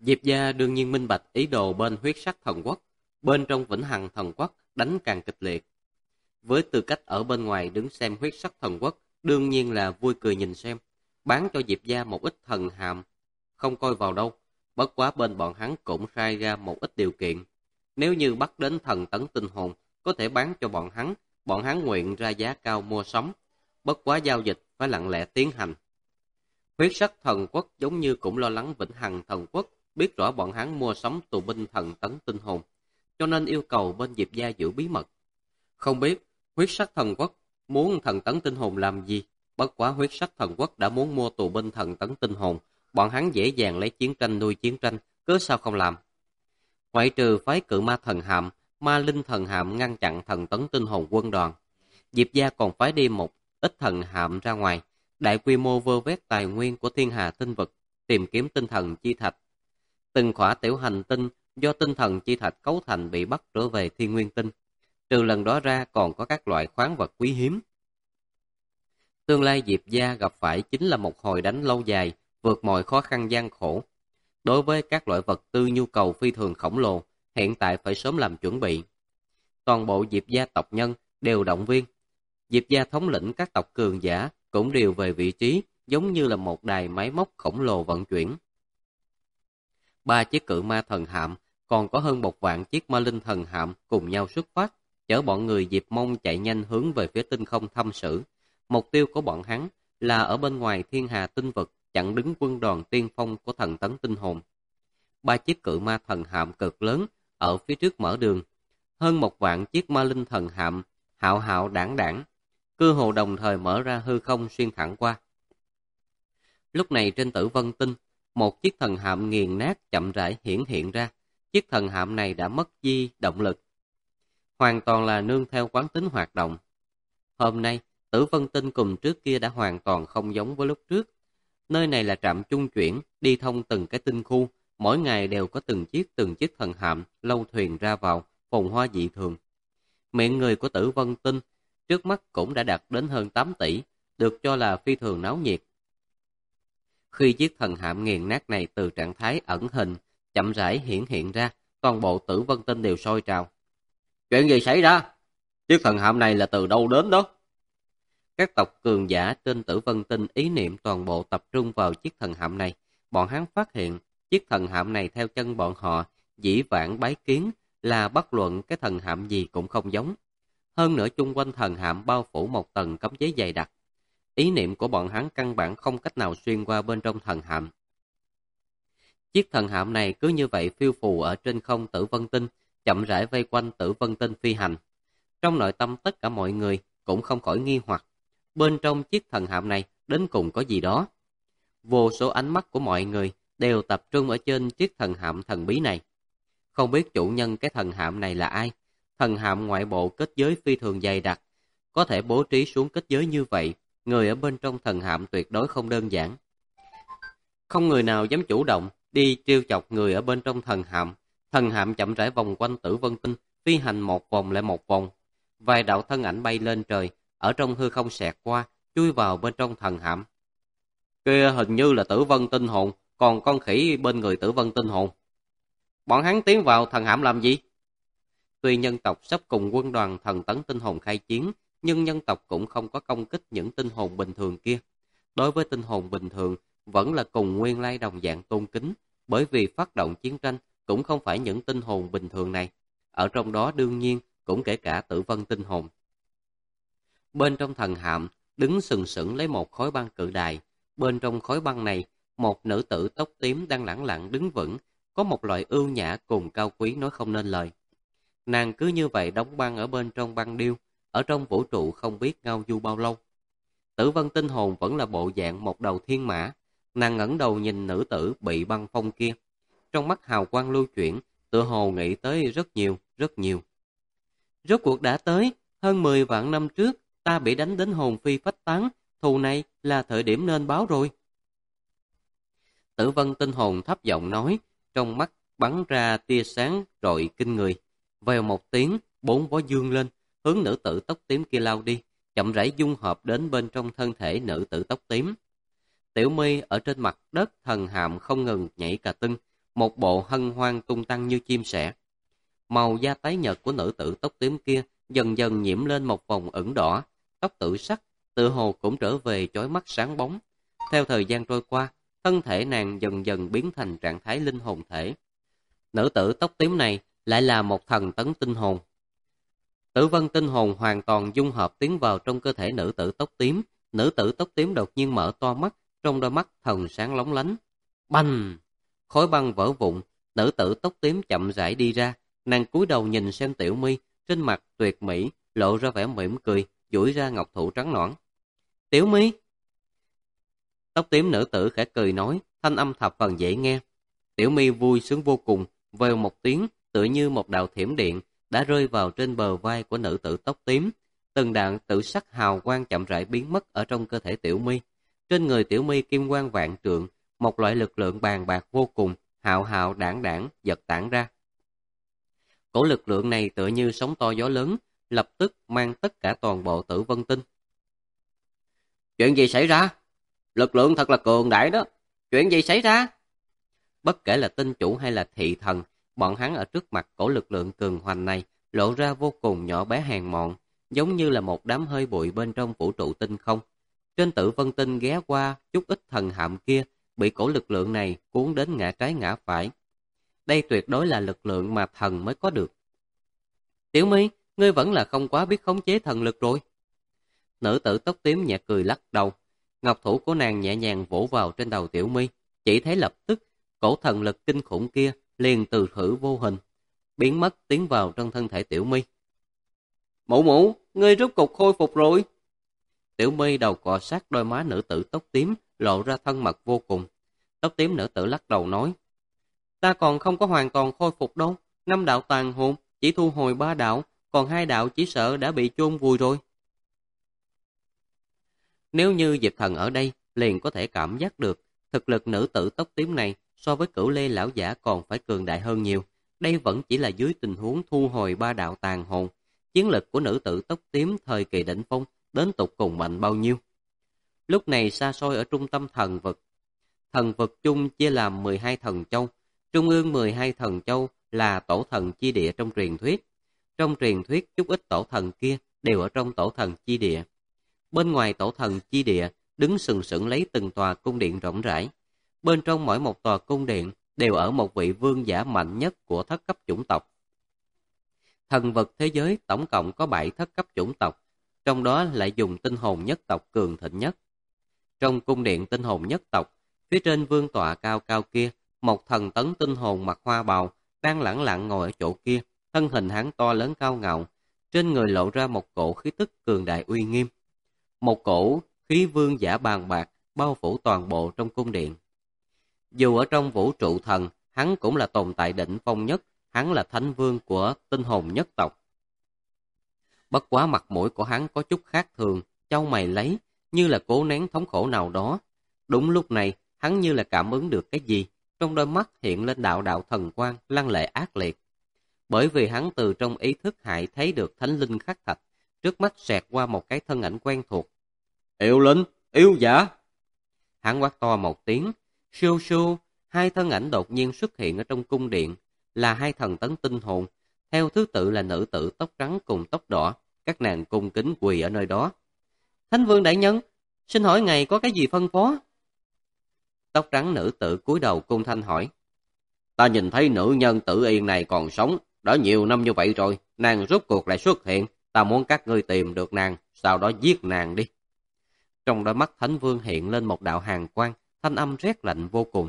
Diệp Gia đương nhiên minh bạch ý đồ bên huyết sắc thần quốc, bên trong vĩnh hằng thần quốc đánh càng kịch liệt. Với tư cách ở bên ngoài đứng xem huyết sắc thần quốc, đương nhiên là vui cười nhìn xem, bán cho Diệp Gia một ít thần hàm, không coi vào đâu. Bất quá bên bọn hắn cũng khai ra một ít điều kiện. Nếu như bắt đến thần tấn tinh hồn, có thể bán cho bọn hắn nguyện ra giá cao mua sắm. Bất quá giao dịch phải lặng lẽ tiến hành. Huyết sắc thần quốc giống như cũng lo lắng vĩnh hằng thần quốc, biết rõ bọn hắn mua sắm tù binh thần tấn tinh hồn, cho nên yêu cầu bên Diệp Gia giữ bí mật. Không biết huyết sắc thần quốc muốn thần tấn tinh hồn làm gì, bất quá huyết sắc thần quốc đã muốn mua tù binh thần tấn tinh hồn, bọn hắn dễ dàng lấy chiến tranh nuôi chiến tranh, cớ sao không làm. Ngoại trừ phái cự ma thần hạm, ma linh thần hạm ngăn chặn thần tấn tinh hồn quân đoàn, Diệp Gia còn phái đi một ít thần hạm ra ngoài, đại quy mô vơ vét tài nguyên của thiên hà tinh vực, tìm kiếm tinh thần chi thạch. Từng khỏa tiểu hành tinh do tinh thần chi thạch cấu thành bị bắt trở về thiên nguyên tinh. Trừ lần đó ra còn có các loại khoáng vật quý hiếm. Tương lai Diệp Gia gặp phải chính là một hồi đánh lâu dài, vượt mọi khó khăn gian khổ. Đối với các loại vật tư nhu cầu phi thường khổng lồ, hiện tại phải sớm làm chuẩn bị. Toàn bộ Diệp Gia tộc nhân đều động viên. Diệp Gia thống lĩnh các tộc cường giả cũng đều về vị trí, giống như là một đài máy móc khổng lồ vận chuyển. 3 chiếc cự ma thần hạm, còn có hơn 1 vạn chiếc ma linh thần hạm cùng nhau xuất phát, chở bọn người Diệp Mông chạy nhanh hướng về phía tinh không thăm sử. Mục tiêu của bọn hắn là ở bên ngoài thiên hà tinh vực, chặn đứng quân đoàn tiên phong của thần tấn tinh hồn. 3 chiếc cự ma thần hạm cực lớn ở phía trước mở đường. Hơn 1 vạn chiếc ma linh thần hạm hạo hạo đảng đảng, cơ hồ đồng thời mở ra hư không xuyên thẳng qua. Lúc này trên Tử Vân Tinh, một chiếc thần hạm nghiền nát chậm rãi hiển hiện ra. Chiếc thần hạm này đã mất di động lực, hoàn toàn là nương theo quán tính hoạt động. Hôm nay, Tử Vân Tinh cùng trước kia đã hoàn toàn không giống với lúc trước. Nơi này là trạm trung chuyển, đi thông từng cái tinh khu, mỗi ngày đều có từng chiếc thần hạm, lâu thuyền ra vào, phồn hoa dị thường. Miệng người của Tử Vân Tinh trước mắt cũng đã đạt đến hơn 8 tỷ, được cho là phi thường náo nhiệt. Khi chiếc thần hạm nghiền nát này từ trạng thái ẩn hình, chậm rãi hiển hiện ra, toàn bộ Tử Vân Tinh đều sôi trào. Chuyện gì xảy ra? Chiếc thần hạm này là từ đâu đến đó? Các tộc cường giả trên Tử Vân Tinh ý niệm toàn bộ tập trung vào chiếc thần hạm này. Bọn hắn phát hiện, chiếc thần hạm này theo chân bọn họ, dĩ vãng bái kiến là bất luận cái thần hạm gì cũng không giống. Hơn nữa chung quanh thần hạm bao phủ một tầng cấm chế dày đặc. Ý niệm của bọn hắn căn bản không cách nào xuyên qua bên trong thần hạm. Chiếc thần hạm này cứ như vậy phiêu phù ở trên không Tử Vân Tinh, chậm rãi vây quanh Tử Vân Tinh phi hành. Trong nội tâm tất cả mọi người cũng không khỏi nghi hoặc, bên trong chiếc thần hạm này đến cùng có gì đó. Vô số ánh mắt của mọi người đều tập trung ở trên chiếc thần hạm thần bí này. Không biết chủ nhân cái thần hạm này là ai? Thần hạm ngoại bộ kết giới phi thường dày đặc, có thể bố trí xuống kết giới như vậy, người ở bên trong thần hạm tuyệt đối không đơn giản. Không người nào dám chủ động đi trêu chọc người ở bên trong thần hạm. Thần hạm chậm rãi vòng quanh Tử Vân Tinh, phi hành một vòng lại một vòng. Vài đạo thân ảnh bay lên trời, ở trong hư không xẹt qua, chui vào bên trong thần hạm. Kia hình như là Tử Vân Tinh hồn, còn con khỉ bên người Tử Vân Tinh hồn. Bọn hắn tiến vào thần hạm làm gì? Tuy nhân tộc sắp cùng quân đoàn thần tấn tinh hồn khai chiến, nhưng nhân tộc cũng không có công kích những tinh hồn bình thường kia. Đối với tinh hồn bình thường, vẫn là cùng nguyên lai đồng dạng tôn kính, bởi vì phát động chiến tranh cũng không phải những tinh hồn bình thường này. Ở trong đó đương nhiên cũng kể cả Tử Vân Tinh hồn. Bên trong thần hạm, đứng sừng sững lấy một khối băng cự đài. Bên trong khối băng này, một nữ tử tóc tím đang lẳng lặng đứng vững, có một loại ưu nhã cùng cao quý nói không nên lời. Nàng cứ như vậy đóng băng ở bên trong băng điêu, ở trong vũ trụ không biết ngao du bao lâu. Tử Vân Tinh hồn vẫn là bộ dạng một đầu thiên mã. Nàng ngẩng đầu nhìn nữ tử bị băng phong kia, trong mắt hào quang lưu chuyển, tựa hồ nghĩ tới rất nhiều, rất nhiều. Rốt cuộc đã tới, hơn 10 vạn năm trước, ta bị đánh đến hồn phi phách tán, thù này là thời điểm nên báo rồi. Tử Vân Tinh hồn thấp giọng nói, trong mắt bắn ra tia sáng rọi kinh người. Vèo một tiếng, 4 vó dương lên, hướng nữ tử tóc tím kia lao đi, chậm rãi dung hợp đến bên trong thân thể nữ tử tóc tím. Tiểu My ở trên mặt đất thần hạm không ngừng nhảy cà tưng, một bộ hân hoan tung tăng như chim sẻ. Màu da tái nhợt của nữ tử tóc tím kia dần dần nhiễm lên một vòng ửng đỏ, tóc tự sắc, tự hồ cũng trở về chói mắt sáng bóng. Theo thời gian trôi qua, thân thể nàng dần dần biến thành trạng thái linh hồn thể. Nữ tử tóc tím này lại là một thần tấn tinh hồn. Tử vân tinh hồn hoàn toàn dung hợp tiến vào trong cơ thể nữ tử tóc tím. Nữ tử tóc tím đột nhiên mở to mắt, trong đôi mắt thần sáng lóng lánh. Bành! Khối băng vỡ vụn, nữ tử tóc tím chậm rãi đi ra. Nàng cúi đầu nhìn xem Tiểu My, trên mặt tuyệt mỹ lộ ra vẻ mỉm cười, duỗi ra ngọc thủ trắng nõn. Tiểu My! Tóc tím nữ tử khẽ cười nói, thanh âm thập phần dễ nghe. Tiểu My vui sướng vô cùng, vèo một tiếng, tựa như một đạo thiểm điện đã rơi vào trên bờ vai của nữ tử tóc tím. Từng đạo tự sắc hào quang chậm rãi biến mất ở trong cơ thể Tiểu My. Trên người Tiểu My kim quang vạn trượng, một loại lực lượng bàn bạc vô cùng, hạo hạo đảng đảng giật tản ra. Cổ lực lượng này tựa như sóng to gió lớn, lập tức mang tất cả toàn bộ Tử Vân Tinh. Chuyện gì xảy ra? Lực lượng thật là cường đại đó. Chuyện gì xảy ra? Bất kể là tinh chủ hay là thị thần, bọn hắn ở trước mặt cổ lực lượng cường hoành này lộ ra vô cùng nhỏ bé hèn mọn, giống như là một đám hơi bụi bên trong vũ trụ tinh không. Trên Tử Vân Tinh ghé qua chút ít thần hạm kia, bị cổ lực lượng này cuốn đến ngã trái ngã phải. Đây tuyệt đối là lực lượng mà thần mới có được. Tiểu My, ngươi vẫn là không quá biết khống chế thần lực rồi. Nữ tử tóc tím nhẹ cười lắc đầu. Ngọc thủ của nàng nhẹ nhàng vỗ vào trên đầu Tiểu My, chỉ thấy lập tức cổ thần lực kinh khủng kia liền từ khử vô hình, biến mất tiến vào trong thân thể Tiểu My. Mụ mụ, ngươi rốt cục khôi phục rồi. Tiểu My đầu cọ sát đôi má nữ tử tóc tím, lộ ra thân mật vô cùng. Tóc tím nữ tử lắc đầu nói, ta còn không có hoàn toàn khôi phục đâu. 5 đạo tàn hồn chỉ thu hồi 3 đạo, còn 2 đạo chỉ sợ đã bị chôn vùi rồi. Nếu như Diệp Thần ở đây, liền có thể cảm giác được thực lực nữ tử tóc tím này so với Cửu Lê lão giả còn phải cường đại hơn nhiều. Đây vẫn chỉ là dưới tình huống thu hồi 3 đạo tàn hồn. Chiến lực của nữ tử tóc tím thời kỳ đỉnh phong đến tột cùng mạnh bao nhiêu? Lúc này xa xôi ở trung tâm thần vực. Thần vực chung chia làm 12 thần châu. Trung ương 12 thần châu là tổ thần chi địa trong truyền thuyết. Trong truyền thuyết, chút ít tổ thần kia đều ở trong tổ thần chi địa. Bên ngoài tổ thần chi địa, đứng sừng sững lấy từng tòa cung điện rộng rãi. Bên trong mỗi một tòa cung điện đều ở một vị vương giả mạnh nhất của thất cấp chủng tộc. Thần vực thế giới tổng cộng có 7 thất cấp chủng tộc, trong đó lại dùng tinh hồn nhất tộc cường thịnh nhất. Trong cung điện tinh hồn nhất tộc, phía trên vương tọa cao cao kia, một thần tấn tinh hồn mặc hoa bào đang lẳng lặng ngồi ở chỗ kia, thân hình hắn to lớn cao ngạo, trên người lộ ra một cổ khí tức cường đại uy nghiêm. Một cổ khí vương giả bàn bạc bao phủ toàn bộ trong cung điện. Dù ở trong vũ trụ thần, hắn cũng là tồn tại đỉnh phong nhất, hắn là thánh vương của tinh hồn nhất tộc. Bất quá mặt mũi của hắn có chút khác thường, chau mày lấy, như là cố nén thống khổ nào đó. Đúng lúc này, hắn như là cảm ứng được cái gì, trong đôi mắt hiện lên đạo đạo thần quang, lăng lệ ác liệt. Bởi vì hắn từ trong ý thức hải thấy được thánh linh khắc thạch, trước mắt xẹt qua một cái thân ảnh quen thuộc. Yêu linh, yêu giả! Hắn quát to một tiếng, siêu siêu, 2 thân ảnh đột nhiên xuất hiện ở trong cung điện, là 2 thần tấn tinh hồn, theo thứ tự là nữ tử tóc trắng cùng tóc đỏ, các nàng cung kính quỳ ở nơi đó. Thánh vương đại nhân, xin hỏi ngài có cái gì phân phó? Tóc trắng nữ tử cúi đầu cung thanh hỏi. Ta nhìn thấy nữ nhân Tử Yên này còn sống, đã nhiều năm như vậy rồi, nàng rốt cuộc lại xuất hiện, ta muốn các ngươi tìm được nàng, sau đó giết nàng đi. Trong đôi mắt Thánh Vương hiện lên một đạo hàn quang, thanh âm rét lạnh vô cùng.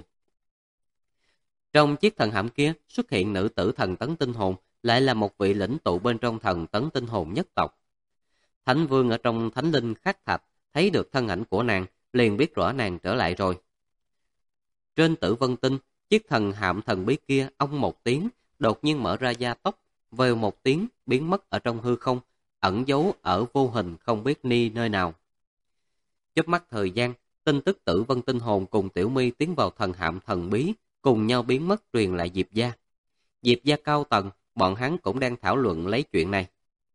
Trong chiếc thần hạm kia xuất hiện nữ tử thần tấn tinh hồn, lại là một vị lĩnh tụ bên trong thần tấn tinh hồn nhất tộc. Thánh Vương ở trong thánh linh khắc thạch thấy được thân ảnh của nàng, liền biết rõ nàng trở lại rồi. Trên Tử Vân Tinh, chiếc thần hạm thần bí kia ong một tiếng, đột nhiên mở ra gia tốc, vèo một tiếng biến mất ở trong hư không, ẩn giấu ở vô hình không biết ni nơi nào. Chớp mắt thời gian, tin tức Tử Vân Tinh hồn cùng Tiểu My tiến vào thần hạm thần bí, cùng nhau biến mất truyền lại Diệp gia. Diệp gia cao tầng, bọn hắn cũng đang thảo luận lấy chuyện này.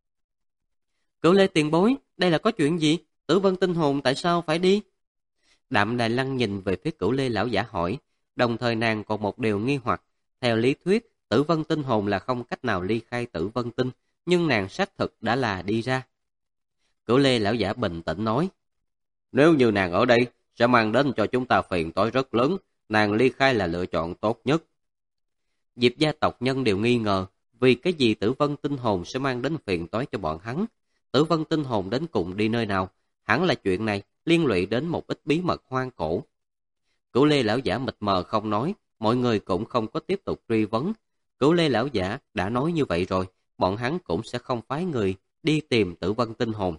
Cửu Lê tiền bối, đây là có chuyện gì? Tử Vân Tinh hồn tại sao phải đi? Đạm Đài Lăng nhìn về phía Cửu Lê lão giả hỏi, Đồng thời nàng còn một điều nghi hoặc, theo lý thuyết, Tử Vân Tinh hồn là không cách nào ly khai Tử Vân Tinh, nhưng nàng xác thực đã là đi ra. Cửu Lê lão giả bình tĩnh nói, nếu như nàng ở đây, sẽ mang đến cho chúng ta phiền toái rất lớn, nàng ly khai là lựa chọn tốt nhất. Diệp gia tộc nhân đều nghi ngờ, vì cái gì Tử Vân Tinh hồn sẽ mang đến phiền toái cho bọn hắn. Tử Vân Tinh hồn đến cùng đi nơi nào, hẳn là chuyện này liên lụy đến một ít bí mật hoang cổ. Cửu Lê lão giả mịt mờ không nói, mọi người cũng không có tiếp tục truy vấn. Cửu Lê lão giả đã nói như vậy rồi, bọn hắn cũng sẽ không phái người đi tìm Tử Vân Tinh hồn.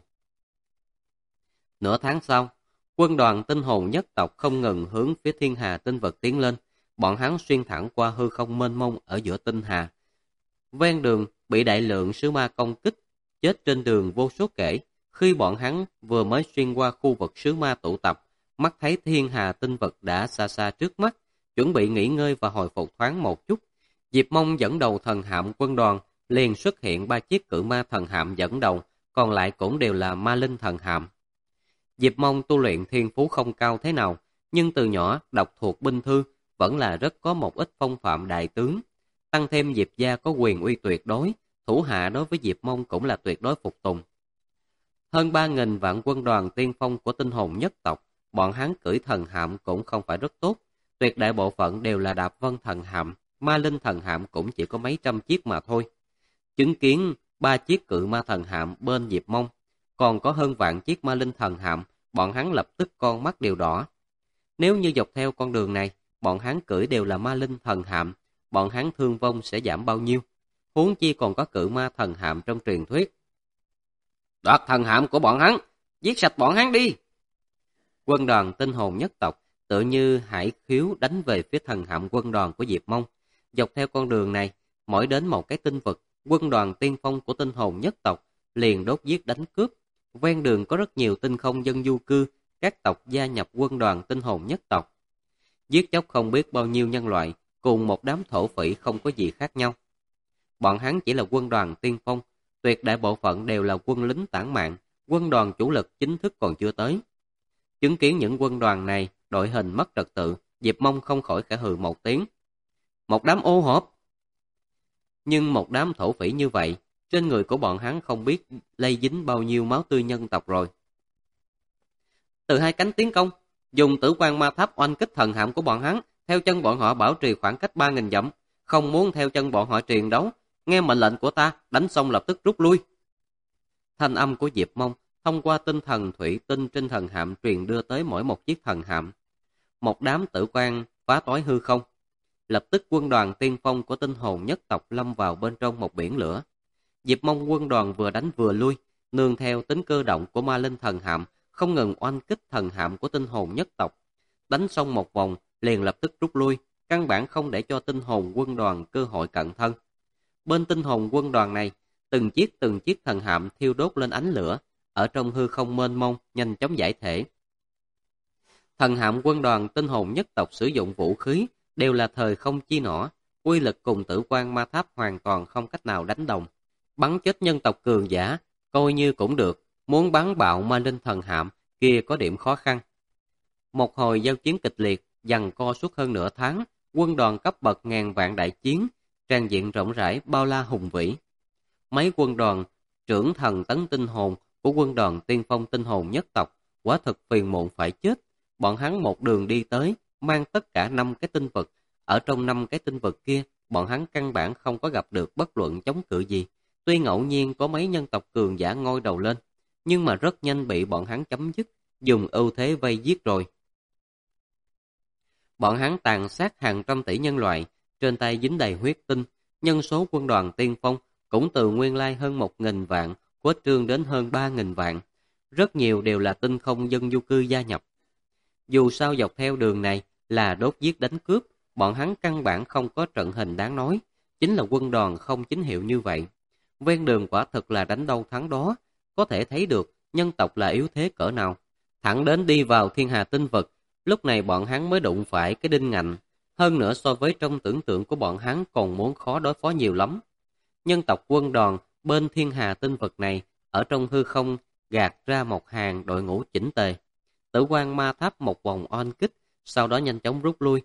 Nửa tháng sau, quân đoàn tinh hồn nhất tộc không ngừng hướng phía thiên hà tinh vực tiến lên. Bọn hắn xuyên thẳng qua hư không mênh mông ở giữa tinh hà. Ven đường bị đại lượng sứ ma công kích, chết trên đường vô số kể. Khi bọn hắn vừa mới xuyên qua khu vực sứ ma tụ tập, mắt thấy thiên hà tinh vực đã xa xa trước mắt, chuẩn bị nghỉ ngơi và hồi phục thoáng một chút. Diệp Mông dẫn đầu thần hạm quân đoàn, liền xuất hiện 3 chiếc cự ma thần hạm dẫn đầu, còn lại cũng đều là ma linh thần hạm. Diệp Mông tu luyện thiên phú không cao thế nào, nhưng từ nhỏ đọc thuộc binh thư, vẫn là rất có một ít phong phạm đại tướng. Tăng thêm Diệp gia có quyền uy tuyệt đối, thủ hạ đối với Diệp Mông cũng là tuyệt đối phục tùng. Hơn 3.000 vạn quân đoàn tiên phong của tinh hồn nhất tộc, bọn hắn cưỡi thần hạm cũng không phải rất tốt. Tuyệt đại bộ phận đều là đạp vân thần hạm, ma linh thần hạm cũng chỉ có mấy trăm chiếc mà thôi. Chứng kiến 3 chiếc cự ma thần hạm bên Diệp Mông, còn có hơn vạn chiếc ma linh thần hạm, bọn hắn lập tức con mắt đều đỏ. Nếu như dọc theo con đường này, bọn hắn cưỡi đều là ma linh thần hạm, bọn hắn thương vong sẽ giảm bao nhiêu? Huống chi còn có cự ma thần hạm trong truyền thuyết. Đoạt thần hạm của bọn hắn, giết sạch bọn hắn đi! Quân đoàn tinh hồn nhất tộc tự như hải khiếu đánh về phía thần hạm quân đoàn của Diệp Mông. Dọc theo con đường này, mỗi đến một cái tinh vực, quân đoàn tiên phong của tinh hồn nhất tộc liền đốt giết đánh cướp. Ven đường có rất nhiều tinh không dân du cư, các tộc gia nhập quân đoàn tinh hồn nhất tộc. Giết chóc không biết bao nhiêu nhân loại, cùng một đám thổ phỉ không có gì khác nhau. Bọn hắn chỉ là quân đoàn tiên phong, tuyệt đại bộ phận đều là quân lính tản mạn, quân đoàn chủ lực chính thức còn chưa tới. Chứng kiến những quân đoàn này, đội hình mất trật tự, Diệp Mông không khỏi khẽ hừ một tiếng. Một đám ô hộp! Nhưng một đám thổ phỉ như vậy, trên người của bọn hắn không biết lây dính bao nhiêu máu tươi nhân tộc rồi. Từ hai cánh tiến công, dùng tử quang ma tháp oanh kích thần hạm của bọn hắn, theo chân bọn họ bảo trì khoảng cách 3.000 dặm, không muốn theo chân bọn họ truyền đấu, nghe mệnh lệnh của ta, đánh xong lập tức rút lui. Thanh âm của Diệp Mông thông qua tinh thần thủy tinh trên thần hạm truyền đưa tới mỗi một chiếc thần hạm. Một đám tử quang phá toái hư không. Lập tức quân đoàn tiên phong của tinh hồn nhất tộc lâm vào bên trong một biển lửa. Diệp Mông quân đoàn vừa đánh vừa lui, nương theo tính cơ động của ma linh thần hạm, không ngừng oanh kích thần hạm của tinh hồn nhất tộc. Đánh xong một vòng, liền lập tức rút lui, căn bản không để cho tinh hồn quân đoàn cơ hội cận thân. Bên tinh hồn quân đoàn này, từng chiếc thần hạm thiêu đốt lên ánh lửa, ở trong hư không mênh mông, nhanh chóng giải thể. Thần hạm quân đoàn tinh hồn nhất tộc sử dụng vũ khí, đều là thời không chi nỏ, uy lực cùng tử quang ma tháp hoàn toàn không cách nào đánh đồng. Bắn chết nhân tộc cường giả, coi như cũng được, muốn bắn bạo ma linh thần hạm, kia có điểm khó khăn. Một hồi giao chiến kịch liệt, giằng co suốt hơn nửa tháng, quân đoàn cấp bậc ngàn vạn đại chiến, tràn diện rộng rãi bao la hùng vĩ. Mấy quân đoàn trưởng thần tấn tinh hồn của quân đoàn tiên phong tinh hồn nhất tộc, quả thực phiền muộn phải chết. Bọn hắn một đường đi tới, mang tất cả 5 cái tinh vực. Ở trong 5 cái tinh vực kia, bọn hắn căn bản không có gặp được bất luận chống cự gì. Tuy ngẫu nhiên có mấy nhân tộc cường giả ngoi đầu lên, nhưng mà rất nhanh bị bọn hắn chấm dứt, dùng ưu thế vây giết rồi. Bọn hắn tàn sát hàng trăm tỷ nhân loại, trên tay dính đầy huyết tinh, nhân số quân đoàn tiên phong cũng từ nguyên lai hơn 1.000 vạn, khuếch trương đến hơn 3.000 vạn. Rất nhiều đều là tinh không dân du cư gia nhập. Dù sao dọc theo đường này là đốt giết đánh cướp, bọn hắn căn bản không có trận hình đáng nói, chính là quân đoàn không chính hiệu như vậy. Ven đường quả thực là đánh đâu thắng đó, có thể thấy được nhân tộc là yếu thế cỡ nào. Thẳng đến đi vào thiên hà tinh vực, lúc này bọn hắn mới đụng phải cái đinh ngạnh. Hơn nữa so với trong tưởng tượng của bọn hắn còn muốn khó đối phó nhiều lắm. Nhân tộc quân đoàn bên thiên hà tinh vực này, ở trong hư không gạt ra một hàng đội ngũ chỉnh tề. Tử quang ma tháp một vòng oanh kích, sau đó nhanh chóng rút lui.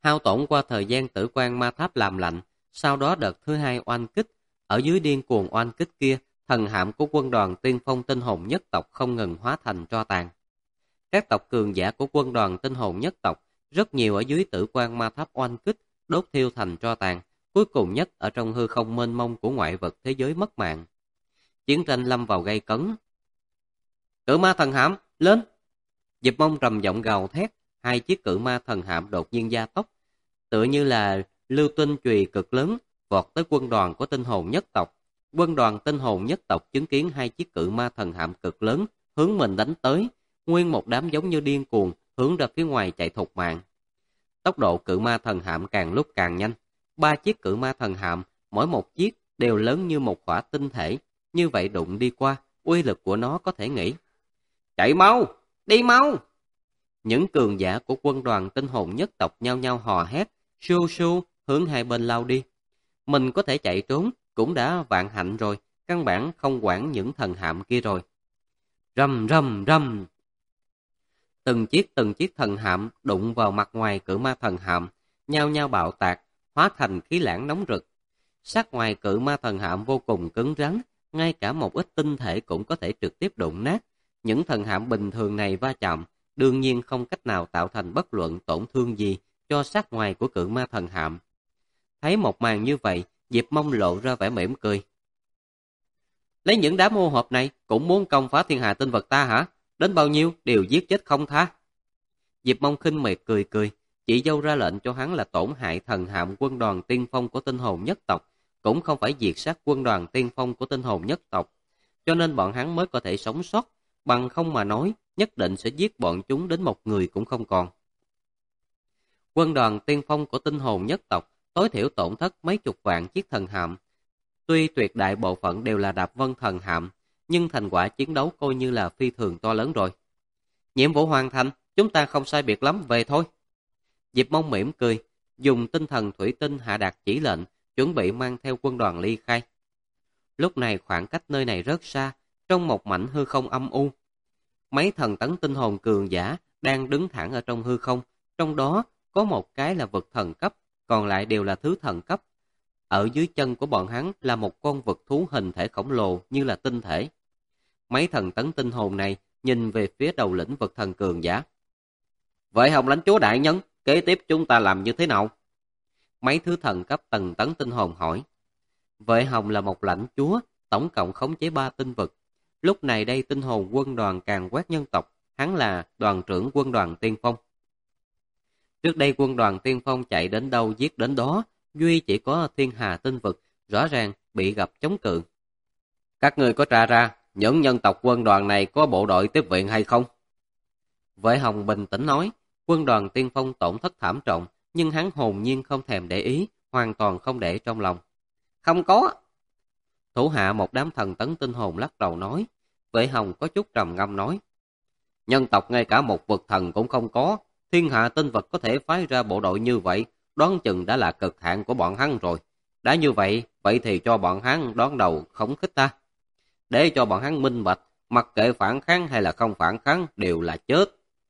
Hao tổn qua thời gian tử quan ma tháp làm lạnh, sau đó đợt thứ hai oanh kích. Ở dưới điên cuồng oanh kích kia, thần hạm của quân đoàn tiên phong tinh hồn nhất tộc không ngừng hóa thành tro tàn. Các tộc cường giả của quân đoàn tinh hồn nhất tộc, rất nhiều ở dưới tử quan ma tháp oanh kích, đốt thiêu thành tro tàn, cuối cùng nhất ở trong hư không mênh mông của ngoại vật thế giới mất mạng. Chiến tranh lâm vào gay cấn. Cự ma thần hạm, lên! Diệp Mông trầm giọng gào thét, hai chiếc cự ma thần hạm đột nhiên gia tốc, tựa như là lưu tinh chùy cực lớn, vọt tới quân đoàn của tinh hồn nhất tộc. Quân đoàn tinh hồn nhất tộc chứng kiến hai chiếc cự ma thần hạm cực lớn hướng mình đánh tới, nguyên một đám giống như điên cuồng hướng ra phía ngoài chạy thục mạng. Tốc độ cự ma thần hạm càng lúc càng nhanh, ba chiếc cự ma thần hạm, mỗi một chiếc đều lớn như một quả tinh thể, như vậy đụng đi qua, uy lực của nó có thể nghĩ. Chạy mau, đi mau! Những cường giả của quân đoàn tinh hồn nhất tộc nhao nhao hò hét, sưu sưu hướng hai bên lao đi. Mình có thể chạy trốn, cũng đã vạn hạnh rồi, căn bản không quản những thần hạm kia rồi. Rầm rầm rầm! Từng chiếc thần hạm đụng vào mặt ngoài cự ma thần hạm, nhao nhao bạo tạc, hóa thành khí lãng nóng rực. Sát ngoài cự ma thần hạm vô cùng cứng rắn, ngay cả một ít tinh thể cũng có thể trực tiếp đụng nát. Những thần hạm bình thường này va chạm, đương nhiên không cách nào tạo thành bất luận tổn thương gì cho sát ngoài của cự ma thần hạm. Thấy một màn như vậy, Diệp Mông lộ ra vẻ mỉm cười. Lấy những đám ô hợp này cũng muốn công phá thiên hạ tinh vật ta hả? Đến bao nhiêu đều giết chết không tha. Diệp Mông khinh miệt cười cười, chị dâu ra lệnh cho hắn là tổn hại thần hạm quân đoàn tiên phong của tinh hồn nhất tộc, cũng không phải diệt sát quân đoàn tiên phong của tinh hồn nhất tộc, cho nên bọn hắn mới có thể sống sót, bằng không mà nói, nhất định sẽ giết bọn chúng đến một người cũng không còn. Quân đoàn tiên phong của tinh hồn nhất tộc tối thiểu tổn thất mấy chục vạn chiếc thần hạm. Tuy tuyệt đại bộ phận đều là đạp vân thần hạm, nhưng thành quả chiến đấu coi như là phi thường to lớn rồi. Nhiệm vụ hoàn thành, chúng ta không sai biệt lắm, về thôi. Diệp Mông mỉm cười, dùng tinh thần thủy tinh hạ đạt chỉ lệnh, chuẩn bị mang theo quân đoàn ly khai. Lúc này khoảng cách nơi này rất xa, trong một mảnh hư không âm u. Mấy thần tấn tinh hồn cường giả đang đứng thẳng ở trong hư không, trong đó có một cái là vực thần cấp, còn lại đều là thứ thần cấp. Ở dưới chân của bọn hắn là một con vật thú hình thể khổng lồ như là tinh thể. Mấy thần tấn tinh hồn này nhìn về phía đầu lĩnh vực thần cường giả. Vậy Hồng lãnh chúa đại nhân, kế tiếp chúng ta làm như thế nào? Mấy thứ thần cấp tầng tấn tinh hồn hỏi. Vệ Hồng là một lãnh chúa, tổng cộng khống chế 3 tinh vực. Lúc này đây tinh hồn quân đoàn càn quét nhân tộc, hắn là đoàn trưởng quân đoàn tiên phong. Trước đây quân đoàn tiên phong chạy đến đâu giết đến đó, duy chỉ có thiên hà tinh vực, rõ ràng bị gặp chống cự. Các người có tra ra, những nhân tộc quân đoàn này có bộ đội tiếp viện hay không? Vệ Hồng bình tĩnh nói, quân đoàn tiên phong tổn thất thảm trọng, nhưng hắn hồn nhiên không thèm để ý, hoàn toàn không để trong lòng. Không có. Thủ hạ một đám thần tấn tinh hồn lắc đầu nói. Vệ Hồng có chút trầm ngâm nói. Nhân tộc ngay cả một vực thần cũng không có, thiên hạ tinh vật có thể phái ra bộ đội như vậy, đoán chừng đã là cực hạn của bọn hắn rồi. Đã như vậy, vậy thì cho bọn hắn đón đầu khống khích ta. Để cho bọn hắn minh bạch, mặc kệ phản kháng hay là không phản kháng đều là chết.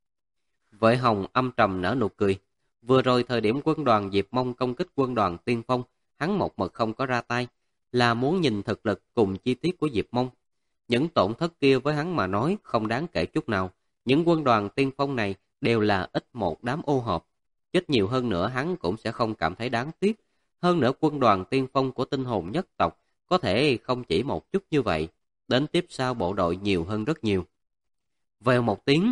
Vệ Hồng âm trầm nở nụ cười. Vừa rồi thời điểm quân đoàn Diệp Mông công kích quân đoàn tiên phong, hắn một mực không có ra tay, là muốn nhìn thực lực cùng chi tiết của Diệp Mông. Những tổn thất kia với hắn mà nói không đáng kể chút nào. Những quân đoàn tiên phong này đều là ít một đám ô hợp. Chết nhiều hơn nữa hắn cũng sẽ không cảm thấy đáng tiếc. Hơn nữa quân đoàn tiên phong của tinh hồn nhất tộc có thể không chỉ một chút như vậy. Đến tiếp sau bộ đội nhiều hơn rất nhiều. Vèo một tiếng,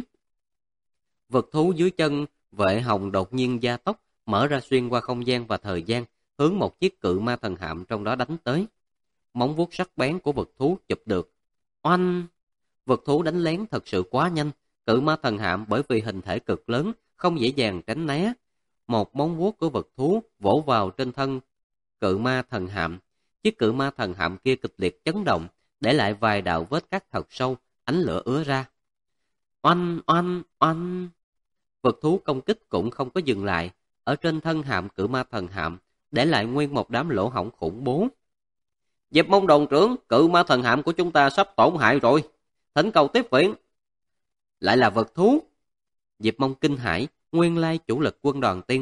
vật thú dưới chân Vệ Hồng đột nhiên gia tốc, mở ra xuyên qua không gian và thời gian, hướng một chiếc cự ma thần hạm trong đó đánh tới. Móng vuốt sắc bén của vật thú chụp được. Oanh! Vật thú đánh lén thật sự quá nhanh, cự ma thần hạm bởi vì hình thể cực lớn, không dễ dàng tránh né. Một móng vuốt của vật thú vỗ vào trên thân cự ma thần hạm. Chiếc cự ma thần hạm kia kịch liệt chấn động, để lại vài đạo vết cắt thật sâu, ánh lửa ứa ra. Oanh! Oanh! Oanh! Vật thú công kích cũng không có dừng lại, ở trên thân hạm cự ma thần hạm, để lại nguyên một đám lỗ hổng khủng bố. Diệp Mông đồn trưởng, cự ma thần hạm của chúng ta sắp tổn hại rồi, thỉnh cầu tiếp viện. Lại là vật thú. Diệp Mông kinh hãi, nguyên lai chủ lực quân đoàn tiên phong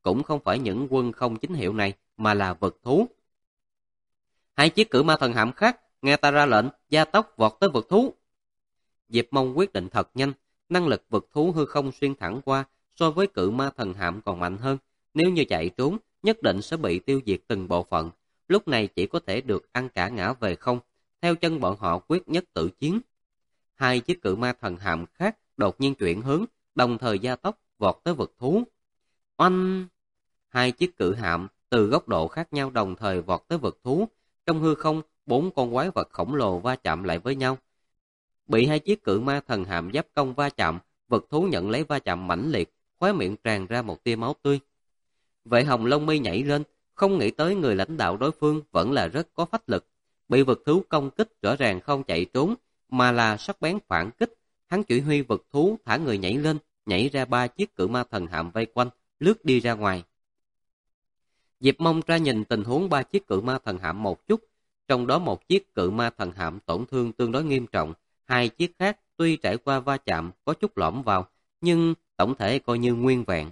cũng không phải những quân không chính hiệu này, mà là vực thú. Hai chiếc cự ma thần hạm khác, nghe ta ra lệnh, gia tốc vọt tới vực thú. Diệp Mông quyết định thật nhanh, năng lực vực thú hư không xuyên thẳng qua so với cự ma thần hạm còn mạnh hơn. Nếu như chạy trốn, nhất định sẽ bị tiêu diệt từng bộ phận. Lúc này chỉ có thể được ăn cả ngã về không. Theo chân bọn họ quyết nhất tử chiến. Hai chiếc cự ma thần hạm khác đột nhiên chuyển hướng, đồng thời gia tốc vọt tới vực thú. Oanh! Hai chiếc cự hạm từ góc độ khác nhau đồng thời vọt tới vực thú. Trong hư không, 4 con quái vật khổng lồ va chạm lại với nhau. Bị hai chiếc cự ma thần hạm giáp công va chạm, vực thú nhận lấy va chạm mãnh liệt, khóe miệng tràn ra một tia máu tươi. Vệ Hồng lông mi nhảy lên, không nghĩ tới người lãnh đạo đối phương vẫn là rất có phách lực. Bị vực thú công kích rõ ràng không chạy trốn, mà là sắc bén phản kích. Hắn chỉ huy vực thú thả người nhảy lên, nhảy ra 3 chiếc cự ma thần hạm vây quanh, lướt đi ra ngoài. Diệp Mông ra nhìn tình huống 3 chiếc cự ma thần hạm một chút, trong đó một chiếc cự ma thần hạm tổn thương tương đối nghiêm trọng, hai chiếc khác tuy trải qua va chạm có chút lõm vào, nhưng tổng thể coi như nguyên vẹn.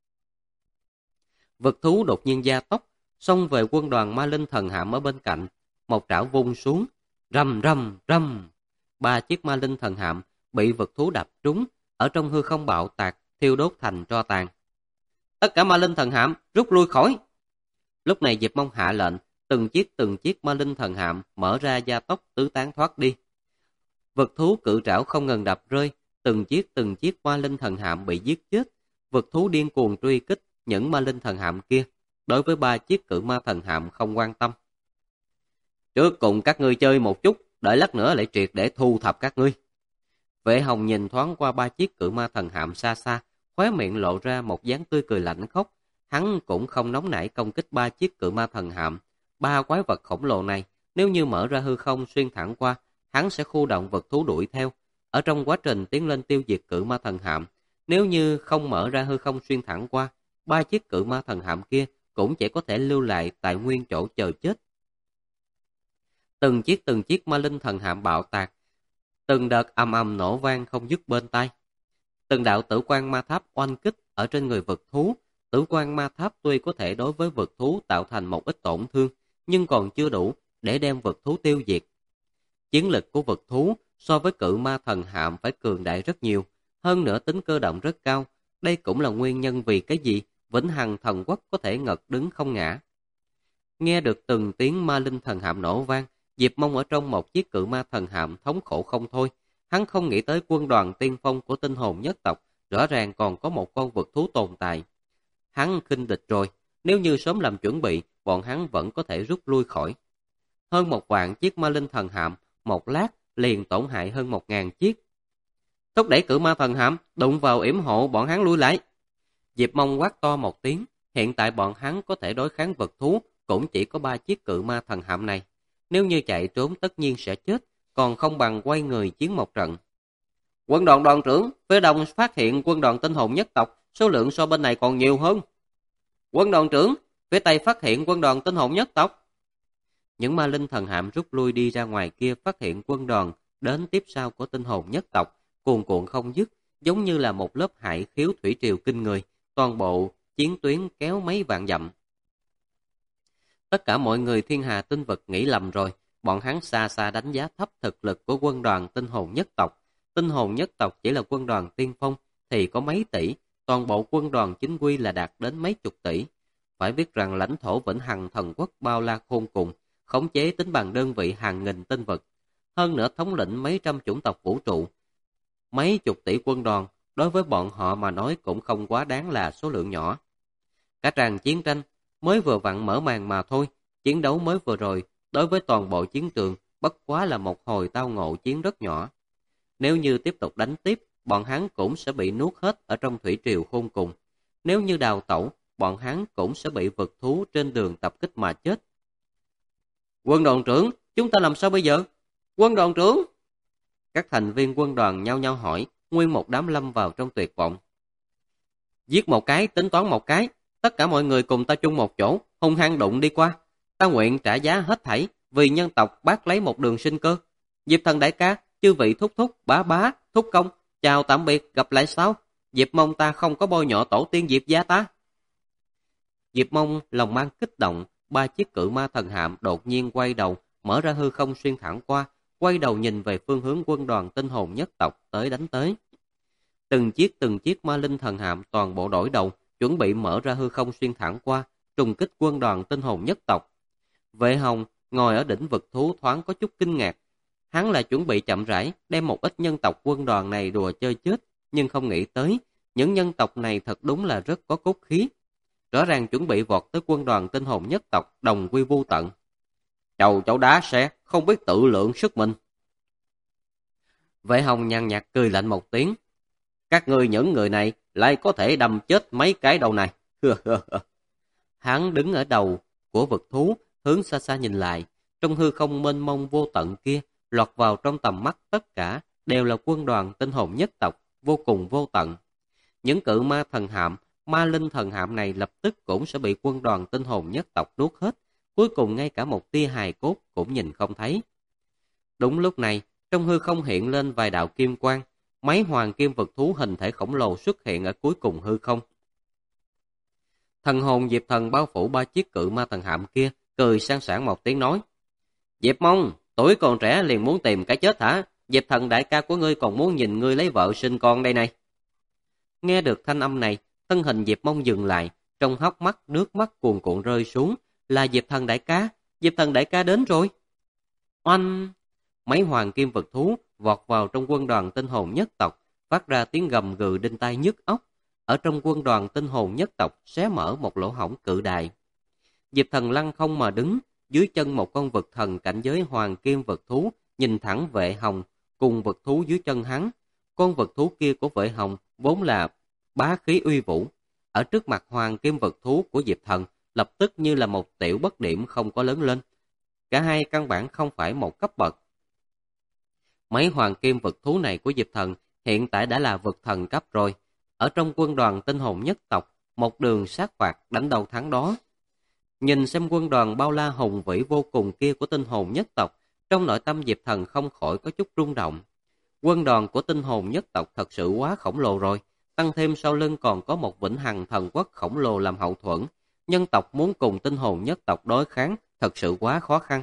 Vực thú đột nhiên gia tốc, xông về quân đoàn ma linh thần hạm ở bên cạnh, một trảo vung xuống, rầm rầm rầm. 3 chiếc ma linh thần hạm bị vực thú đập trúng, ở trong hư không bạo tạc, thiêu đốt thành tro tàn. Tất cả ma linh thần hạm rút lui khỏi. Lúc này Diệp Mông hạ lệnh, từng chiếc ma linh thần hạm mở ra gia tốc tứ tán thoát đi. Vực thú cự trảo không ngừng đập rơi, từng chiếc ma linh thần hạm bị giết chết. Vực thú điên cuồng truy kích những ma linh thần hạm kia, đối với 3 chiếc cự ma thần hạm không quan tâm. Trước cùng các ngươi chơi một chút, đợi lát nữa lại triệt để thu thập các ngươi. Vệ Hồng nhìn thoáng qua 3 chiếc cự ma thần hạm xa xa, khóe miệng lộ ra một dáng tươi cười lạnh khóc. Hắn cũng không nóng nảy công kích 3 chiếc cự ma thần hạm. 3 quái vật khổng lồ này, nếu như mở ra hư không xuyên thẳng qua, hắn sẽ khu động vực thú đuổi theo. Ở trong quá trình tiến lên tiêu diệt cự ma thần hạm, nếu như không mở ra hư không xuyên thẳng qua, 3 chiếc cự ma thần hạm kia cũng chỉ có thể lưu lại tại nguyên chỗ chờ chết. Từng chiếc ma linh thần hạm bạo tạc, từng đợt ầm ầm nổ vang không dứt bên tai. Từng đạo tử quang ma tháp oanh kích ở trên người vực thú. Tử quang ma tháp tuy có thể đối với vực thú tạo thành một ít tổn thương, nhưng còn chưa đủ để đem vực thú tiêu diệt. Chiến lực của vực thú so với cự ma thần hạm phải cường đại rất nhiều, hơn nữa tính cơ động rất cao. Đây cũng là nguyên nhân vì cái gì Vĩnh Hằng Thần Quốc có thể ngật đứng không ngã. Nghe được từng tiếng ma linh thần hạm nổ vang, Diệp Mông ở trong một chiếc cự ma thần hạm thống khổ không thôi. Hắn không nghĩ tới quân đoàn tiên phong của tinh hồn nhất tộc rõ ràng còn có một con vực thú tồn tại. Hắn khinh địch rồi, nếu như sớm làm chuẩn bị, bọn hắn vẫn có thể rút lui khỏi. Hơn 1 vạn chiếc ma linh thần hạm, một lát liền tổn hại hơn 1000 chiếc. Thúc đẩy cự ma thần hạm, đụng vào yểm hộ bọn hắn lui lại. Diệp Mông quát to một tiếng, hiện tại bọn hắn có thể đối kháng vực thú, cũng chỉ có 3 chiếc cự ma thần hạm này. Nếu như chạy trốn tất nhiên sẽ chết, còn không bằng quay người chiến một trận. Quân đoàn đoàn trưởng, phía đông phát hiện quân đoàn tinh hồn nhất tộc, số lượng so bên này còn nhiều hơn. Quân đoàn trưởng, phía tây phát hiện quân đoàn tinh hồn nhất tộc. Những ma linh thần hạm rút lui đi ra ngoài kia phát hiện quân đoàn đến tiếp sau của tinh hồn nhất tộc, cuồn cuộn không dứt, giống như là một lớp hải khiếu thủy triều kinh người, toàn bộ chiến tuyến kéo mấy vạn dặm. Tất cả mọi người thiên hà tinh vực nghĩ lầm rồi, bọn hắn xa xa đánh giá thấp thực lực của quân đoàn tinh hồn nhất tộc. Tinh hồn nhất tộc chỉ là quân đoàn tiên phong thì có mấy tỷ, toàn bộ quân đoàn chính quy là đạt đến mấy chục tỷ. Phải biết rằng lãnh thổ Vĩnh Hằng Thần Quốc bao la khôn cùng, khống chế tính bằng đơn vị hàng nghìn tinh vực. Hơn nữa thống lĩnh mấy trăm chủng tộc vũ trụ. Mấy chục tỷ quân đoàn, đối với bọn họ mà nói cũng không quá đáng là số lượng nhỏ. Cả tràng chiến tranh mới vừa vặn mở màn mà thôi, chiến đấu mới vừa rồi, đối với toàn bộ chiến trường, bất quá là một hồi tao ngộ chiến rất nhỏ. Nếu như tiếp tục đánh tiếp, bọn hắn cũng sẽ bị nuốt hết ở trong thủy triều khôn cùng. Nếu như đào tẩu, bọn hắn cũng sẽ bị vực thú trên đường tập kích mà chết. Quân đoàn trưởng, chúng ta làm sao bây giờ? Quân đoàn trưởng! Các thành viên quân đoàn nhao nhao hỏi, nguyên một đám lâm vào trong tuyệt vọng. Giết một cái, tính toán một cái, tất cả mọi người cùng ta chung một chỗ, hung hăng đụng đi qua. Ta nguyện trả giá hết thảy, vì nhân tộc bác lấy một đường sinh cơ. Diệp Thần đại ca, chư vị thúc thúc, bá, thúc công, chào tạm biệt, gặp lại sau. Diệp Mông ta không có bôi nhọ tổ tiên Diệp gia ta. Diệp Mông lòng mang kích động, ba chiếc cự ma thần hạm đột nhiên quay đầu, mở ra hư không xuyên thẳng qua, quay đầu nhìn về phương hướng quân đoàn tinh hồn nhất tộc tới đánh tới. Từng chiếc ma linh thần hạm toàn bộ đổi đầu, chuẩn bị mở ra hư không xuyên thẳng qua, trùng kích quân đoàn tinh hồn nhất tộc. Vệ Hồng ngồi ở đỉnh vực thú thoáng có chút kinh ngạc. Hắn là chuẩn bị chậm rãi đem một ít nhân tộc quân đoàn này đùa chơi chết, nhưng không nghĩ tới, những nhân tộc này thật đúng là rất có cốt khí. Rõ ràng chuẩn bị vọt tới quân đoàn tinh hồn nhất tộc đồng quy vô tận. Chầu đá xe, không biết tự lượng sức mình. Vệ Hồng nhàn nhạt cười lạnh một tiếng. Các ngươi những người này lại có thể đâm chết mấy cái đầu này. Hắn đứng ở đầu của vực thú, hướng xa xa nhìn lại. Trong hư không mênh mông vô tận kia, lọt vào trong tầm mắt tất cả đều là quân đoàn tinh hồn nhất tộc, vô cùng vô tận. Những cự ma thần hạm, ma linh thần hạm này lập tức cũng sẽ bị quân đoàn tinh hồn nhất tộc nuốt hết. Cuối cùng ngay cả một tia hài cốt cũng nhìn không thấy. Đúng lúc này, trong hư không hiện lên vài đạo kim quang, mấy hoàng kim vực thú hình thể khổng lồ xuất hiện ở cuối cùng hư không. Thần hồn Diệp Thần bao phủ ba chiếc cự ma thần hạm kia, cười sang sảng một tiếng nói. Diệp Mông, tuổi còn trẻ liền muốn tìm cái chết hả? Diệp Thần đại ca của ngươi còn muốn nhìn ngươi lấy vợ sinh con đây này. Nghe được thanh âm này, thân hình Diệp Mông dừng lại, trong hốc mắt nước mắt cuồn cuộn rơi xuống. Là Diệp Thần đại ca, Diệp Thần đại ca đến rồi. Oanh! Mấy hoàng kim vực thú vọt vào trong quân đoàn tinh hồn nhất tộc, phát ra tiếng gầm gừ đinh tai nhức óc. Ở trong quân đoàn tinh hồn nhất tộc xé mở một lỗ hổng cự đại. Diệp Thần lăng không mà đứng, dưới chân một con vực thần cảnh giới hoàng kim vực thú, nhìn thẳng Vệ Hồng cùng vực thú dưới chân hắn. Con vực thú kia của Vệ Hồng vốn là bá khí uy vũ, ở trước mặt hoàng kim vực thú của Diệp Thần, lập tức như là một tiểu bất điểm không có lớn lên. Cả hai căn bản không phải một cấp bậc. Mấy hoàng kim vực thú này của Diệp Thần hiện tại đã là vực thần cấp rồi. Ở trong quân đoàn tinh hồn nhất tộc, một đường sát phạt đánh đầu thắng đó. Nhìn xem quân đoàn bao la hùng vĩ vô cùng kia của tinh hồn nhất tộc, trong nội tâm Diệp Thần không khỏi có chút rung động. Quân đoàn của tinh hồn nhất tộc thật sự quá khổng lồ rồi, tăng thêm sau lưng còn có một vĩnh hằng thần quốc khổng lồ làm hậu thuẫn. Nhân tộc muốn cùng tinh hồn nhất tộc đối kháng thật sự quá khó khăn.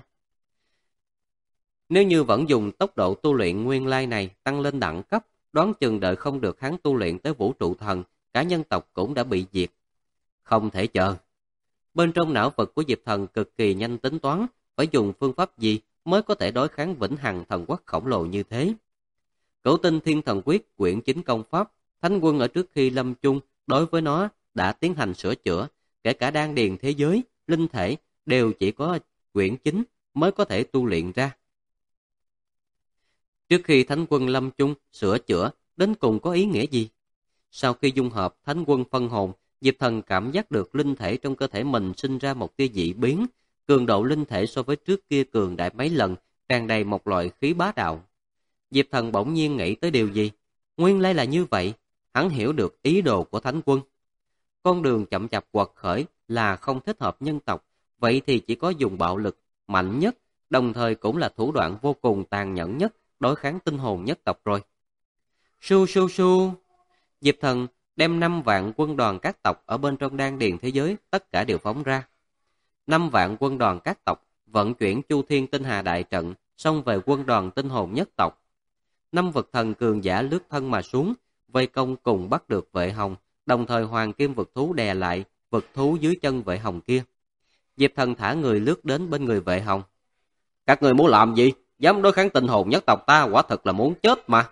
Nếu như vẫn dùng tốc độ tu luyện nguyên lai này tăng lên đẳng cấp, đoán chừng đợi không được hắn tu luyện tới vũ trụ thần, cả nhân tộc cũng đã bị diệt. Không thể chờ. Bên trong não vực của Diệp Thần cực kỳ nhanh tính toán, phải dùng phương pháp gì mới có thể đối kháng vĩnh hằng thần quốc khổng lồ như thế. Cửu tinh thiên thần quyết quyển 9 công pháp, Thánh Quân ở trước khi lâm chung đối với nó đã tiến hành sửa chữa, kể cả đan điền thế giới, linh thể đều chỉ có quyển 9 mới có thể tu luyện ra. Trước khi Thánh Quân lâm chung sửa chữa, đến cùng có ý nghĩa gì? Sau khi dung hợp Thánh Quân phân hồn, Diệp Thần cảm giác được linh thể trong cơ thể mình sinh ra một tia dị biến, cường độ linh thể so với trước kia cường đại mấy lần, tràn đầy một loại khí bá đạo. Diệp Thần bỗng nhiên nghĩ tới điều gì? Nguyên lai là như vậy, hắn hiểu được ý đồ của Thánh Quân. Con đường chậm chạp quật khởi là không thích hợp nhân tộc, vậy thì chỉ có dùng bạo lực mạnh nhất, đồng thời cũng là thủ đoạn vô cùng tàn nhẫn nhất đối kháng tinh hồn nhất tộc rồi. Su su su, Diệp Thần đem 5 vạn quân đoàn các tộc ở bên trong đan điền thế giới tất cả đều phóng ra. 5 vạn quân đoàn các tộc vận chuyển Chu Thiên Tinh Hà đại trận xông về quân đoàn tinh hồn nhất tộc. 5 vực thần cường giả lướt thân mà xuống, vây công cùng bắt được Vệ Hồng, đồng thời hoàng kim vực thú đè lại vực thú dưới chân Vệ Hồng kia. Diệp Thần thả người lướt đến bên người Vệ Hồng. Các người muốn làm gì? Dám đối kháng tinh hồn nhất tộc ta, quả thật là muốn chết mà.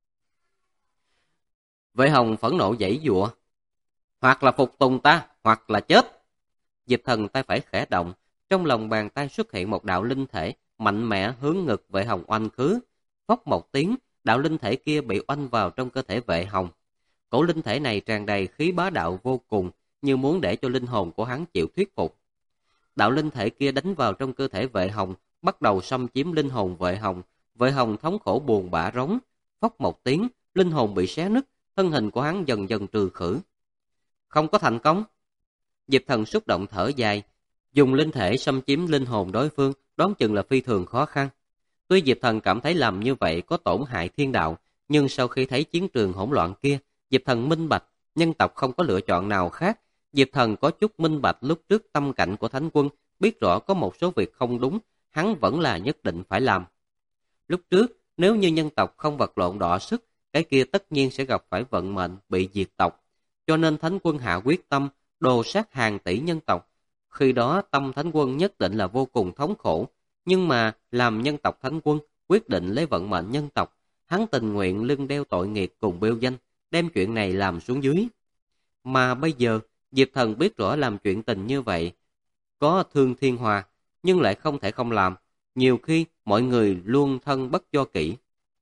Vệ Hồng phẫn nộ giãy giụa. Hoặc là phục tùng ta, hoặc là chết. Diệp Thần tay phải khẽ động, trong lòng bàn tay xuất hiện một đạo linh thể mạnh mẽ hướng ngực Vệ Hồng oanh khứ. Phốc một tiếng, đạo linh thể kia bị oanh vào trong cơ thể Vệ Hồng. Cổ linh thể này tràn đầy khí bá đạo vô cùng, như muốn để cho linh hồn của hắn chịu thuyết phục. Đạo linh thể kia đánh vào trong cơ thể Vệ Hồng, bắt đầu xâm chiếm linh hồn Vệ Hồng. Vệ Hồng thống khổ buồn bã rống. Phốc một tiếng, linh hồn bị xé nứt, thân hình của hắn dần dần trừ khử. Không có thành công. Diệp Thần xúc động thở dài, dùng linh thể xâm chiếm linh hồn đối phương, đoán chừng là phi thường khó khăn. Tuy Diệp Thần cảm thấy làm như vậy có tổn hại thiên đạo, nhưng sau khi thấy chiến trường hỗn loạn kia, Diệp Thần minh bạch, nhân tộc không có lựa chọn nào khác, Diệp Thần có chút minh bạch lúc trước tâm cảnh của Thánh Quân, biết rõ có một số việc không đúng, hắn vẫn là nhất định phải làm. Lúc trước, nếu như nhân tộc không vật lộn đọ sức, cái kia tất nhiên sẽ gặp phải vận mệnh bị diệt tộc. Cho nên Thánh Quân hạ quyết tâm đồ sát hàng tỷ nhân tộc. Khi đó tâm Thánh Quân nhất định là vô cùng thống khổ, nhưng mà làm nhân tộc Thánh Quân quyết định lấy vận mệnh nhân tộc, hắn tình nguyện lưng đeo tội nghiệp cùng bêu danh, đem chuyện này làm xuống dưới. Mà bây giờ, Diệp Thần biết rõ làm chuyện tình như vậy có thương thiên hòa, nhưng lại không thể không làm. Nhiều khi mọi người luôn thân bất do kỷ.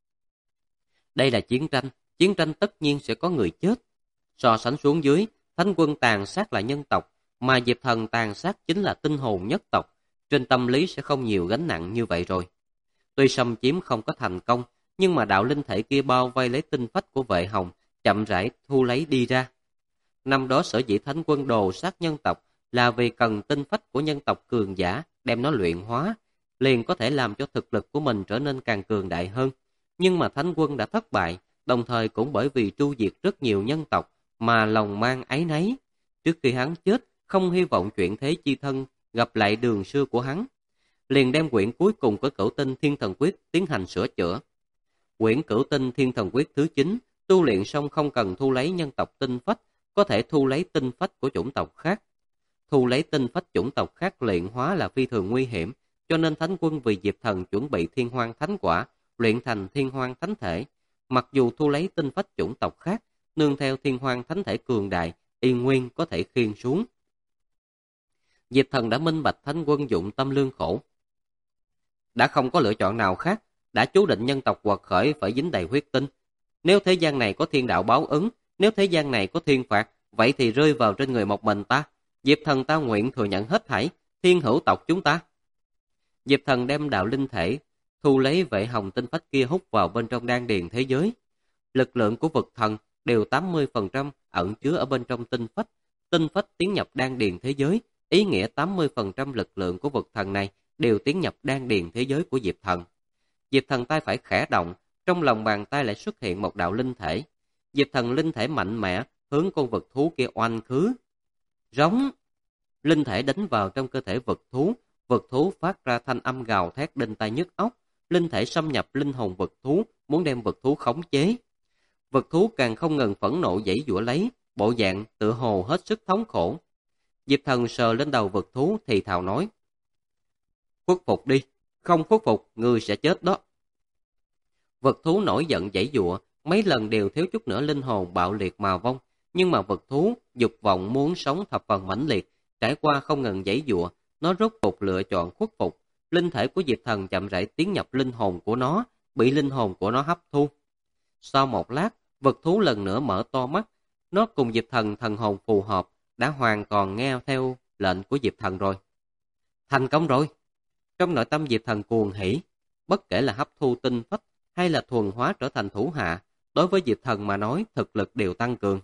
Đây là chiến tranh tất nhiên sẽ có người chết. So sánh xuống dưới, Thánh Quân tàn sát là nhân tộc, mà Diệp Thần tàn sát chính là tinh hồn nhất tộc. Trên tâm lý sẽ không nhiều gánh nặng như vậy rồi. Tuy xâm chiếm không có thành công, nhưng mà đạo linh thể kia bao vây lấy tinh phách của Vệ Hồng, chậm rãi thu lấy đi ra. Năm đó sở dĩ Thánh Quân đồ sát nhân tộc là vì cần tinh phách của nhân tộc cường giả đem nó luyện hóa, liền có thể làm cho thực lực của mình trở nên càng cường đại hơn. Nhưng mà Thánh Quân đã thất bại, đồng thời cũng bởi vì tru diệt rất nhiều nhân tộc mà lòng mang áy náy. Trước khi hắn chết, không hy vọng chuyện thế chi thân gặp lại đường xưa của hắn, liền đem quyển cuối cùng của Cửu Tinh Thiên Thần Quyết tiến hành sửa chữa. Quyển Cửu Tinh Thiên Thần Quyết thứ 9, tu luyện xong không cần thu lấy nhân tộc tinh phách, có thể thu lấy tinh phách của chủng tộc khác. Thu lấy tinh phách chủng tộc khác luyện hóa là phi thường nguy hiểm, cho nên Thánh Quân vì Diệp Thần chuẩn bị Thiên Hoang Thánh Quả, luyện thành Thiên Hoang Thánh Thể. Mặc dù thu lấy tinh phách chủng tộc khác, nương theo Thiên Hoang Thánh Thể cường đại, y nguyên có thể khiêng xuống. Diệp Thần đã minh bạch Thánh Quân dụng tâm lương khổ. Đã không có lựa chọn nào khác, đã chú định nhân tộc quật khởi phải dính đầy huyết tinh. Nếu thế gian này có thiên đạo báo ứng, nếu thế gian này có thiên phạt, vậy thì rơi vào trên người một mình ta. Diệp Thần ta nguyện thừa nhận hết thảy, thiên hữu tộc chúng ta. Diệp Thần đem đạo linh thể, thu lấy Vệ Hồng tinh phách kia hút vào bên trong đan điền thế giới. Lực lượng của vực thần đều 80% ẩn chứa ở bên trong tinh phách. Tinh phách tiến nhập đan điền thế giới, ý nghĩa 80% lực lượng của vực thần này đều tiến nhập đan điền thế giới của Diệp Thần. Diệp Thần tay phải khẽ động, trong lòng bàn tay lại xuất hiện một đạo linh thể. Diệp Thần linh thể mạnh mẽ hướng con vật thú kia oanh khứ. Rống! Linh thể đánh vào trong cơ thể vật thú phát ra thanh âm gào thét đinh tai nhức óc. Linh thể xâm nhập linh hồn vật thú, muốn đem vật thú khống chế. Vật thú càng không ngừng phẫn nộ giãy giụa lấy, bộ dạng tựa hồ hết sức thống khổ. Diệp Thần sờ lên đầu vật thú thì thào nói: "Khuất phục đi, không khuất phục, ngươi sẽ chết đó." Vật thú nổi giận giãy giụa, mấy lần đều thiếu chút nữa linh hồn bạo liệt mà vong, nhưng mà vật thú dục vọng muốn sống thập phần mãnh liệt, trải qua không ngừng giãy giụa, nó rốt cục lựa chọn khuất phục. Linh thể của Diệp Thần chậm rãi tiến nhập linh hồn của nó, bị linh hồn của nó hấp thu. Sau một lát, vật thú lần nữa mở to mắt, nó cùng Diệp Thần thần hồn phù hợp, đã hoàn toàn nghe theo lệnh của Diệp Thần rồi. Thành công rồi! Trong nội tâm Diệp Thần cuồng hỉ, bất kể là hấp thu tinh phách hay là thuần hóa trở thành thủ hạ, đối với Diệp Thần mà nói thực lực đều tăng cường.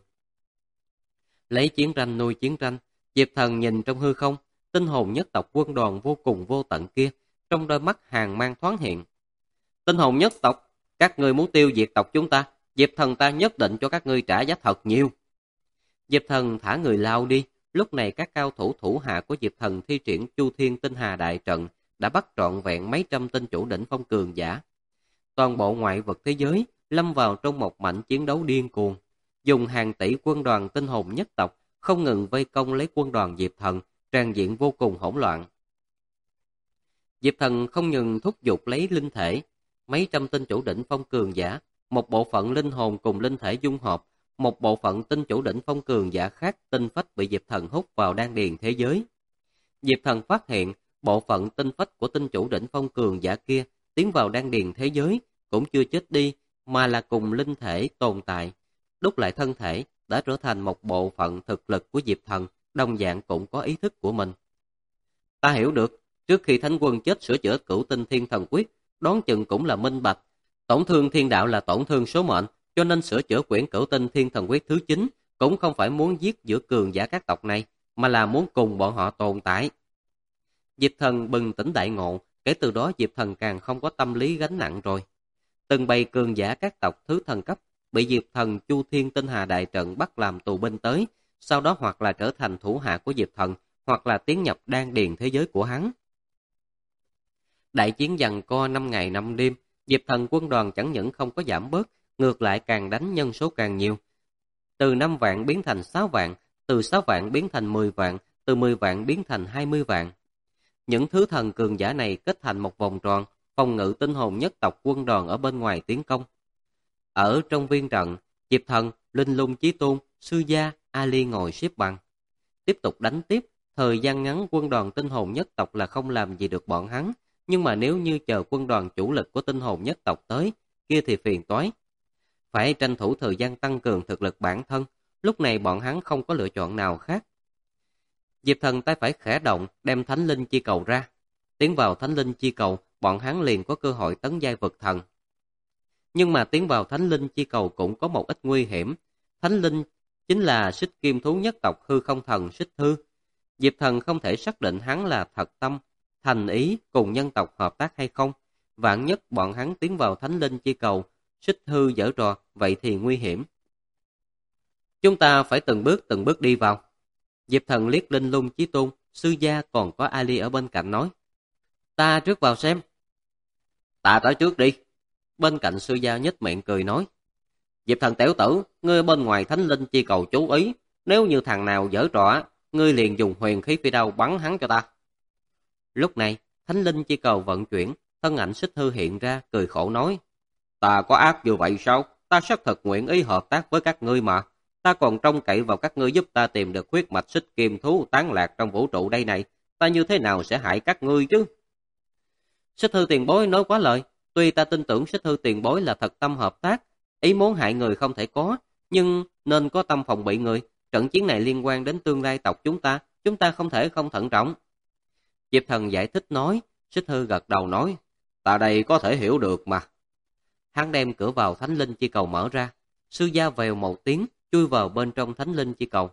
Lấy chiến tranh nuôi chiến tranh, Diệp Thần nhìn trong hư không, tinh hồn nhất tộc quân đoàn vô cùng vô tận kia, trong đôi mắt hàn mang thoáng hiện. Tinh hồn nhất tộc, các ngươi muốn tiêu diệt tộc chúng ta, Diệp Thần ta nhất định cho các ngươi trả giá thật nhiều. Diệp Thần thả người lao đi, lúc này các cao thủ thủ hạ của Diệp Thần thi triển Chu Thiên Tinh Hà Đại Trận đã bắt trọn vẹn mấy trăm tinh chủ đỉnh phong cường giả. Toàn bộ ngoại vật thế giới lâm vào trong một mảnh chiến đấu điên cuồng, dùng hàng tỷ quân đoàn tinh hồn nhất tộc không ngừng vây công lấy quân đoàn Diệp Thần, tràn diện vô cùng hỗn loạn. Diệp Thần không ngừng thúc giục lấy linh thể, mấy trăm tinh chủ đỉnh phong cường giả, một bộ phận linh hồn cùng linh thể dung hợp, một bộ phận tinh chủ đỉnh phong cường giả khác tinh phách bị Diệp Thần hút vào đan điền thế giới. Diệp Thần phát hiện bộ phận tinh phách của tinh chủ đỉnh phong cường giả kia tiến vào đan điền thế giới cũng chưa chết đi, mà là cùng linh thể tồn tại, đúc lại thân thể đã trở thành một bộ phận thực lực của Diệp Thần, đồng dạng cũng có ý thức của mình. Ta hiểu được, trước khi Thánh Quân chết sửa chữa Cửu Tinh Thiên Thần Quyết, đoán chừng cũng là minh bạch, tổn thương thiên đạo là tổn thương số mệnh, cho nên sửa chữa quyển Cửu Tinh Thiên Thần Quyết thứ 9 cũng không phải muốn giết giữa cường giả các tộc này, mà là muốn cùng bọn họ tồn tại. Diệp Thần bừng tỉnh đại ngộ, kể từ đó Diệp Thần càng không có tâm lý gánh nặng rồi. Từng bầy cường giả các tộc thứ thần cấp bị Diệp Thần Chu Thiên Tinh Hà Đại Trận bắt làm tù binh tới, sau đó hoặc là trở thành thủ hạ của Diệp Thần, hoặc là tiến nhập đan điền thế giới của hắn. Đại chiến giằng co 5 ngày 5 đêm, Diệp Thần quân đoàn chẳng những không có giảm bớt, ngược lại càng đánh nhân số càng nhiều. Từ 5 vạn biến thành 6 vạn, từ 6 vạn biến thành 10 vạn, từ 10 vạn biến thành 20 vạn. Những thứ thần cường giả này kết thành một vòng tròn, phòng ngự tinh hồn nhất tộc quân đoàn ở bên ngoài tiến công. Ở trong viên trận, Diệp Thần, Linh Lung Chí Tôn, Sư Gia, Ali ngồi xếp bằng. Tiếp tục đánh tiếp, thời gian ngắn quân đoàn tinh hồn nhất tộc là không làm gì được bọn hắn, nhưng mà nếu như chờ quân đoàn chủ lực của tinh hồn nhất tộc tới, kia thì phiền toái. Phải tranh thủ thời gian tăng cường thực lực bản thân, lúc này bọn hắn không có lựa chọn nào khác. Diệp Thần tay phải khẽ động, đem Thánh Linh Chi Cầu ra. Tiến vào Thánh Linh Chi Cầu, bọn hắn liền có cơ hội tấn giai vực thần. Nhưng mà tiến vào Thánh Linh Chi Cầu cũng có một ít nguy hiểm. Thánh Linh chính là xích kim thú nhất tộc hư không thần Xích Hư. Diệp Thần không thể xác định hắn là thật tâm, thành ý cùng nhân tộc hợp tác hay không. Vạn nhất bọn hắn tiến vào Thánh Linh Chi Cầu, Xích Hư giở trò, vậy thì nguy hiểm. Chúng ta phải từng bước đi vào. Diệp Thần liếc Linh Lung Chí Tôn, Sư Gia còn có Ali ở bên cạnh nói. Ta trước vào xem. Ta tới trước đi. Bên cạnh Sư Gia nhếch miệng cười nói. Diệp Thần tiểu tử, ngươi bên ngoài Thánh Linh Chi Cầu chú ý. Nếu như thằng nào giở trò, ngươi liền dùng huyền khí phi đao bắn hắn cho ta. Lúc này, Thánh Linh Chi Cầu vận chuyển, thân ảnh Xích Hư hiện ra, cười khổ nói. Ta có ác như vậy sao? Ta xác thật nguyện ý hợp tác với các ngươi mà. Ta còn trông cậy vào các ngươi giúp ta tìm được huyết mạch xích kim thú tán lạc trong vũ trụ đây này. Ta như thế nào sẽ hại các ngươi chứ? Xích Hư tiền bối nói quá lời. Tuy ta tin tưởng Xích Hư tiền bối là thật tâm hợp tác, ý muốn hại người không thể có, nhưng nên có tâm phòng bị người. Trận chiến này liên quan đến tương lai tộc chúng ta không thể không thận trọng. Diệp Thần giải thích nói, Xích Hư gật đầu nói, ta đây có thể hiểu được mà. Hắn đem cửa vào Thánh Linh Chi Cầu mở ra, Sư Gia vèo một tiếng, chui vào bên trong Thánh Linh Chi Cầu.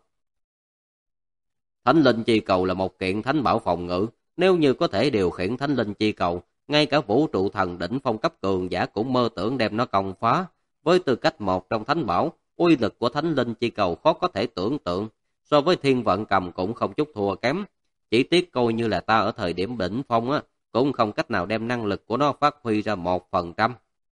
Thánh Linh Chi Cầu là một kiện thánh bảo phòng ngự, nếu như có thể điều khiển Thánh Linh Chi Cầu, ngay cả vũ trụ thần đỉnh phong cấp cường giả cũng mơ tưởng đem nó công phá. Với tư cách một trong thánh bảo, uy lực của Thánh Linh Chi Cầu khó có thể tưởng tượng, so với Thiên Vận Cầm cũng không chút thua kém. Chỉ tiếc coi như là ta ở thời điểm đỉnh phong cũng không cách nào đem năng lực của nó phát huy ra 1%.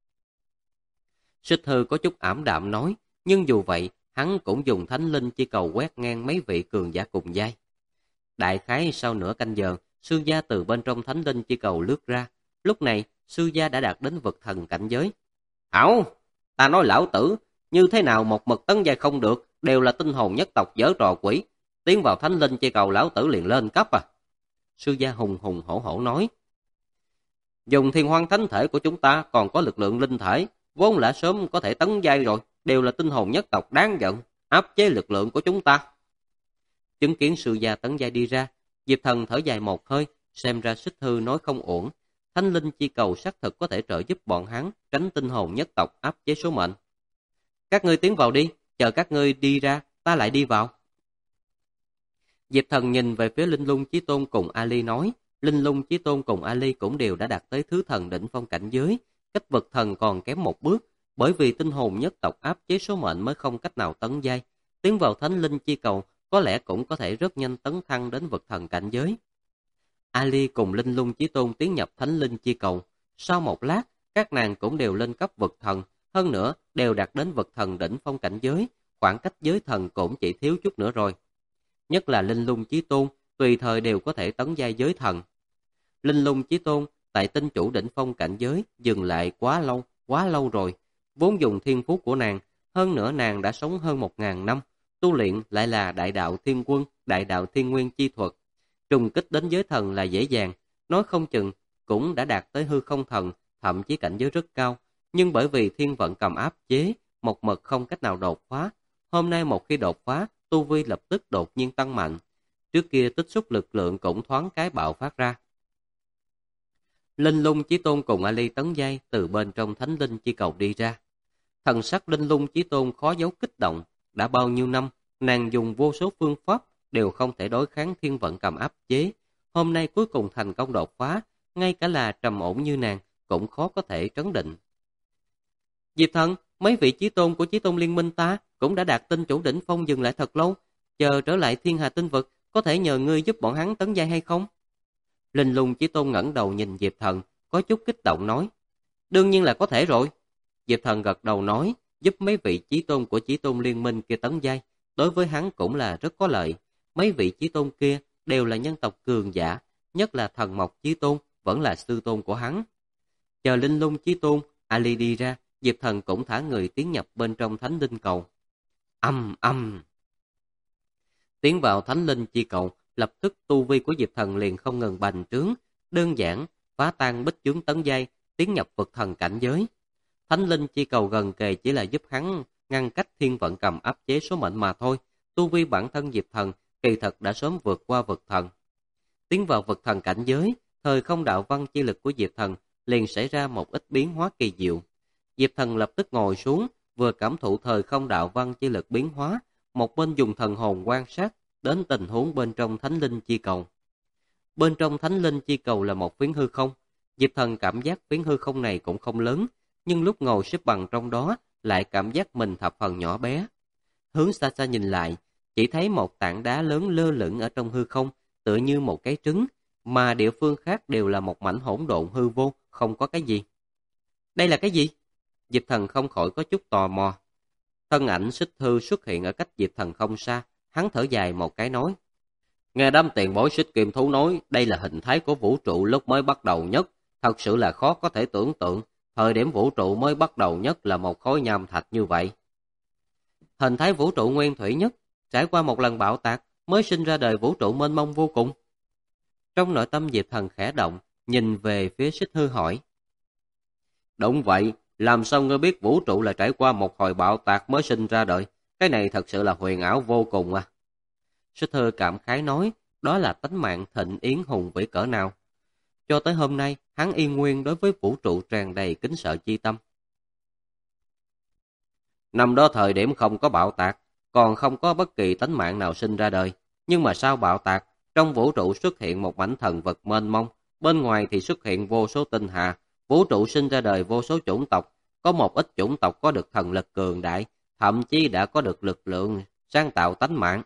Xích Hư có chút ảm đạm nói, nhưng dù vậy, hắn cũng dùng Thánh Linh Chi Cầu quét ngang mấy vị cường giả cùng giai. Đại khái sau nửa canh giờ, Sư Gia từ bên trong Thánh Linh Chi Cầu lướt ra. Lúc này, Sư Gia đã đạt đến vực thần cảnh giới. Hảo, ta nói lão tử, như thế nào một mực tấn giai không được, đều là tinh hồn nhất tộc giở trò quỷ. Tiến vào Thánh Linh Chi Cầu lão tử liền lên cấp à. Sư Gia hùng hùng hổ hổ nói. Dùng Thiên Hoang Thánh Thể của chúng ta còn có lực lượng linh thể, vốn đã sớm có thể tấn giai rồi, đều là tinh hồn nhất tộc đáng giận, áp chế lực lượng của chúng ta. Chứng kiến Sư Gia tấn giai đi ra, Diệp Thần thở dài một hơi, xem ra Xích Hư nói không ổn. Thánh Linh Chi Cầu xác thực có thể trợ giúp bọn hắn tránh tinh hồn nhất tộc áp chế số mệnh. Các ngươi tiến vào đi, chờ các ngươi đi ra, ta lại đi vào. Diệp Thần nhìn về phía Linh Lung Chí Tôn cùng Ali nói, Linh Lung Chí Tôn cùng Ali cũng đều đã đạt tới thứ thần đỉnh phong cảnh giới, cách vực thần còn kém một bước, bởi vì tinh hồn nhất tộc áp chế số mệnh mới không cách nào tấn giai. Tiến vào Thánh Linh Chi Cầu có lẽ cũng có thể rất nhanh tấn thăng đến vực thần cảnh giới. Ali cùng Linh Lung Chí Tôn tiến nhập Thánh Linh Chi Cầu. Sau một lát, các nàng cũng đều lên cấp vực thần, hơn nữa đều đạt đến vực thần đỉnh phong cảnh giới, khoảng cách giới thần cũng chỉ thiếu chút nữa rồi. Nhất là Linh Lung Chí Tôn, tùy thời đều có thể tấn giai giới thần. Linh Lung Chí Tôn tại tinh chủ đỉnh phong cảnh giới dừng lại quá lâu rồi. Vốn dùng thiên phú của nàng, hơn nữa nàng đã sống hơn 1000 năm, tu luyện lại là đại đạo thiên quân, đại đạo thiên nguyên chi thuật. Trùng kích đến giới thần là dễ dàng, nói không chừng cũng đã đạt tới hư không thần, thậm chí cảnh giới rất cao. Nhưng bởi vì thiên vận cầm áp chế, một mực không cách nào đột phá. Hôm nay một khi đột phá, tu vi lập tức đột nhiên tăng mạnh. Trước kia tích xúc lực lượng cũng thoáng cái bạo phát ra. Linh Lung Chí Tôn cùng Ali tấn giai từ bên trong Thánh Linh Chi Cầu đi ra. Thần sắc Linh Lung Chí Tôn khó giấu kích động. Đã bao nhiêu năm, nàng dùng vô số phương pháp đều không thể đối kháng thiên vận cầm áp chế. Hôm nay cuối cùng thành công đột phá, ngay cả là trầm ổn như nàng cũng khó có thể trấn định. Diệp Thần, mấy vị chí tôn của Chí Tôn Liên Minh ta cũng đã đạt tinh chủ đỉnh phong dừng lại thật lâu, chờ trở lại Thiên Hà Tinh Vực, có thể nhờ ngươi giúp bọn hắn tấn giai hay không? Linh Lung Chí Tôn ngẩng đầu nhìn Diệp Thần, có chút kích động nói. Đương nhiên là có thể rồi. Diệp Thần gật đầu nói, giúp mấy vị Chí Tôn của Chí Tôn Liên Minh kia tấn giai, đối với hắn cũng là rất có lợi. Mấy vị Chí Tôn kia đều là nhân tộc cường giả, nhất là Thần Mộc Chí Tôn vẫn là sư tôn của hắn. Chờ Linh Lung Chí Tôn, Ali đi ra, Diệp Thần cũng thả người tiến nhập bên trong Thánh Linh Cầu. Âm âm. Tiến vào Thánh Linh Chi Cầu, lập tức tu vi của Diệp Thần liền không ngừng bành trướng, đơn giản phá tan bích chướng tấn giai, tiến nhập vực thần cảnh giới. Thánh Linh Chi Cầu gần kề chỉ là giúp hắn ngăn cách thiên vận cầm áp chế số mệnh mà thôi. Tu vi bản thân Diệp Thần kỳ thật đã sớm vượt qua vực thần. Tiến vào vực thần cảnh giới, thời không đạo văn chi lực của Diệp Thần liền xảy ra một ít biến hóa kỳ diệu. Diệp Thần lập tức ngồi xuống, vừa cảm thụ thời không đạo văn chi lực biến hóa, một bên dùng thần hồn quan sát đến tình huống bên trong Thánh Linh Chi Cầu. Bên trong Thánh Linh Chi Cầu là một phiến hư không. Diệp Thần cảm giác phiến hư không này cũng không lớn, nhưng lúc ngồi xếp bằng trong đó lại cảm giác mình thập phần nhỏ bé. Hướng xa xa nhìn lại, chỉ thấy một tảng đá lớn lơ lửng ở trong hư không, tựa như một cái trứng, mà địa phương khác đều là một mảnh hỗn độn hư vô, không có cái gì. Đây là cái gì? Diệp Thần không khỏi có chút tò mò. Thân ảnh Xích Thư xuất hiện ở cách Diệp Thần không xa, hắn thở dài một cái nói. Nghe đám tiền bối Xích Kim Thú nói, đây là hình thái của vũ trụ lúc mới bắt đầu nhất, thật sự là khó có thể tưởng tượng, thời điểm vũ trụ mới bắt đầu nhất là một khối nham thạch như vậy. Hình thái vũ trụ nguyên thủy nhất, trải qua một lần bạo tạc, mới sinh ra đời vũ trụ mênh mông vô cùng. Trong nội tâm Diệp Thần khẽ động, nhìn về phía Xích Hư hỏi. Đúng vậy, làm sao ngươi biết vũ trụ là trải qua một hồi bạo tạc mới sinh ra đời? Cái này thật sự là huyền ảo vô cùng à. Xích Hư cảm khái nói, đó là tánh mạng thịnh yến hùng vĩ cỡ nào. Cho tới hôm nay, hắn y nguyên đối với vũ trụ tràn đầy kính sợ chi tâm. Năm đó thời điểm không có bạo tạc, còn không có bất kỳ tánh mạng nào sinh ra đời. Nhưng mà sau bạo tạc, trong vũ trụ xuất hiện một mảnh thần vật mênh mông, bên ngoài thì xuất hiện vô số tinh hà, vũ trụ sinh ra đời vô số chủng tộc, có một ít chủng tộc có được thần lực cường đại, thậm chí đã có được lực lượng sáng tạo tánh mạng.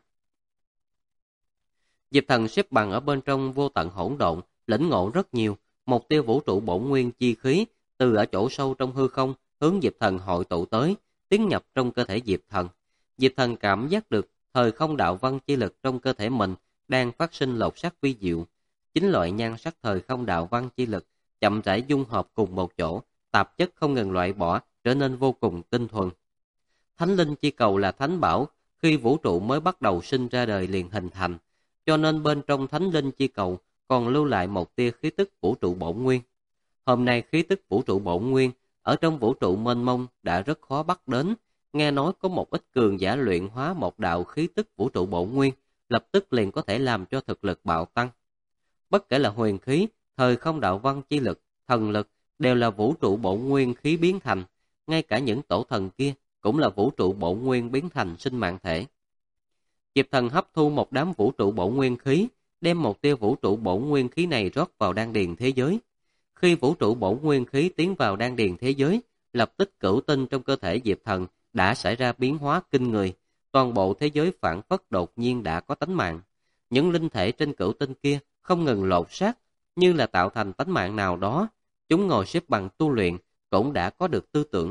Diệp Thần xếp bằng ở bên trong vô tận hỗn độn, lĩnh ngộ rất nhiều, một tia vũ trụ bổn nguyên chi khí từ ở chỗ sâu trong hư không hướng Diệp Thần hội tụ tới, tiến nhập trong cơ thể Diệp Thần. Diệp Thần cảm giác được thời không đạo văn chi lực trong cơ thể mình đang phát sinh lột xác vi diệu. Chính loại nhan sắc thời không đạo văn chi lực chậm rãi dung hợp cùng một chỗ, tạp chất không ngừng loại bỏ, trở nên vô cùng tinh thuần. Thánh Linh Chi Cầu là thánh bảo, khi vũ trụ mới bắt đầu sinh ra đời liền hình thành, cho nên bên trong Thánh Linh Chi Cầu còn lưu lại một tia khí tức vũ trụ bổn nguyên. Hôm nay khí tức vũ trụ bổn nguyên ở trong vũ trụ mênh mông đã rất khó bắt đến, nghe nói có một ít cường giả luyện hóa một đạo khí tức vũ trụ bổn nguyên, lập tức liền có thể làm cho thực lực bạo tăng. Bất kể là huyền khí, thời không đạo văn chi lực, thần lực đều là vũ trụ bổn nguyên khí biến thành, ngay cả những tổ thần kia cũng là vũ trụ bổn nguyên biến thành sinh mạng thể. Diệp Thần hấp thu một đám vũ trụ bổn nguyên khí, đem một tia vũ trụ bổn nguyên khí này rót vào đan điền thế giới. Khi vũ trụ bổn nguyên khí tiến vào đan điền thế giới, lập tức cửu tinh trong cơ thể Diệp Thần đã xảy ra biến hóa kinh người, toàn bộ thế giới phản phất đột nhiên đã có tánh mạng. Những linh thể trên cửu tinh kia không ngừng lột xác, như là tạo thành tánh mạng nào đó, chúng ngồi xếp bằng tu luyện, cũng đã có được tư tưởng.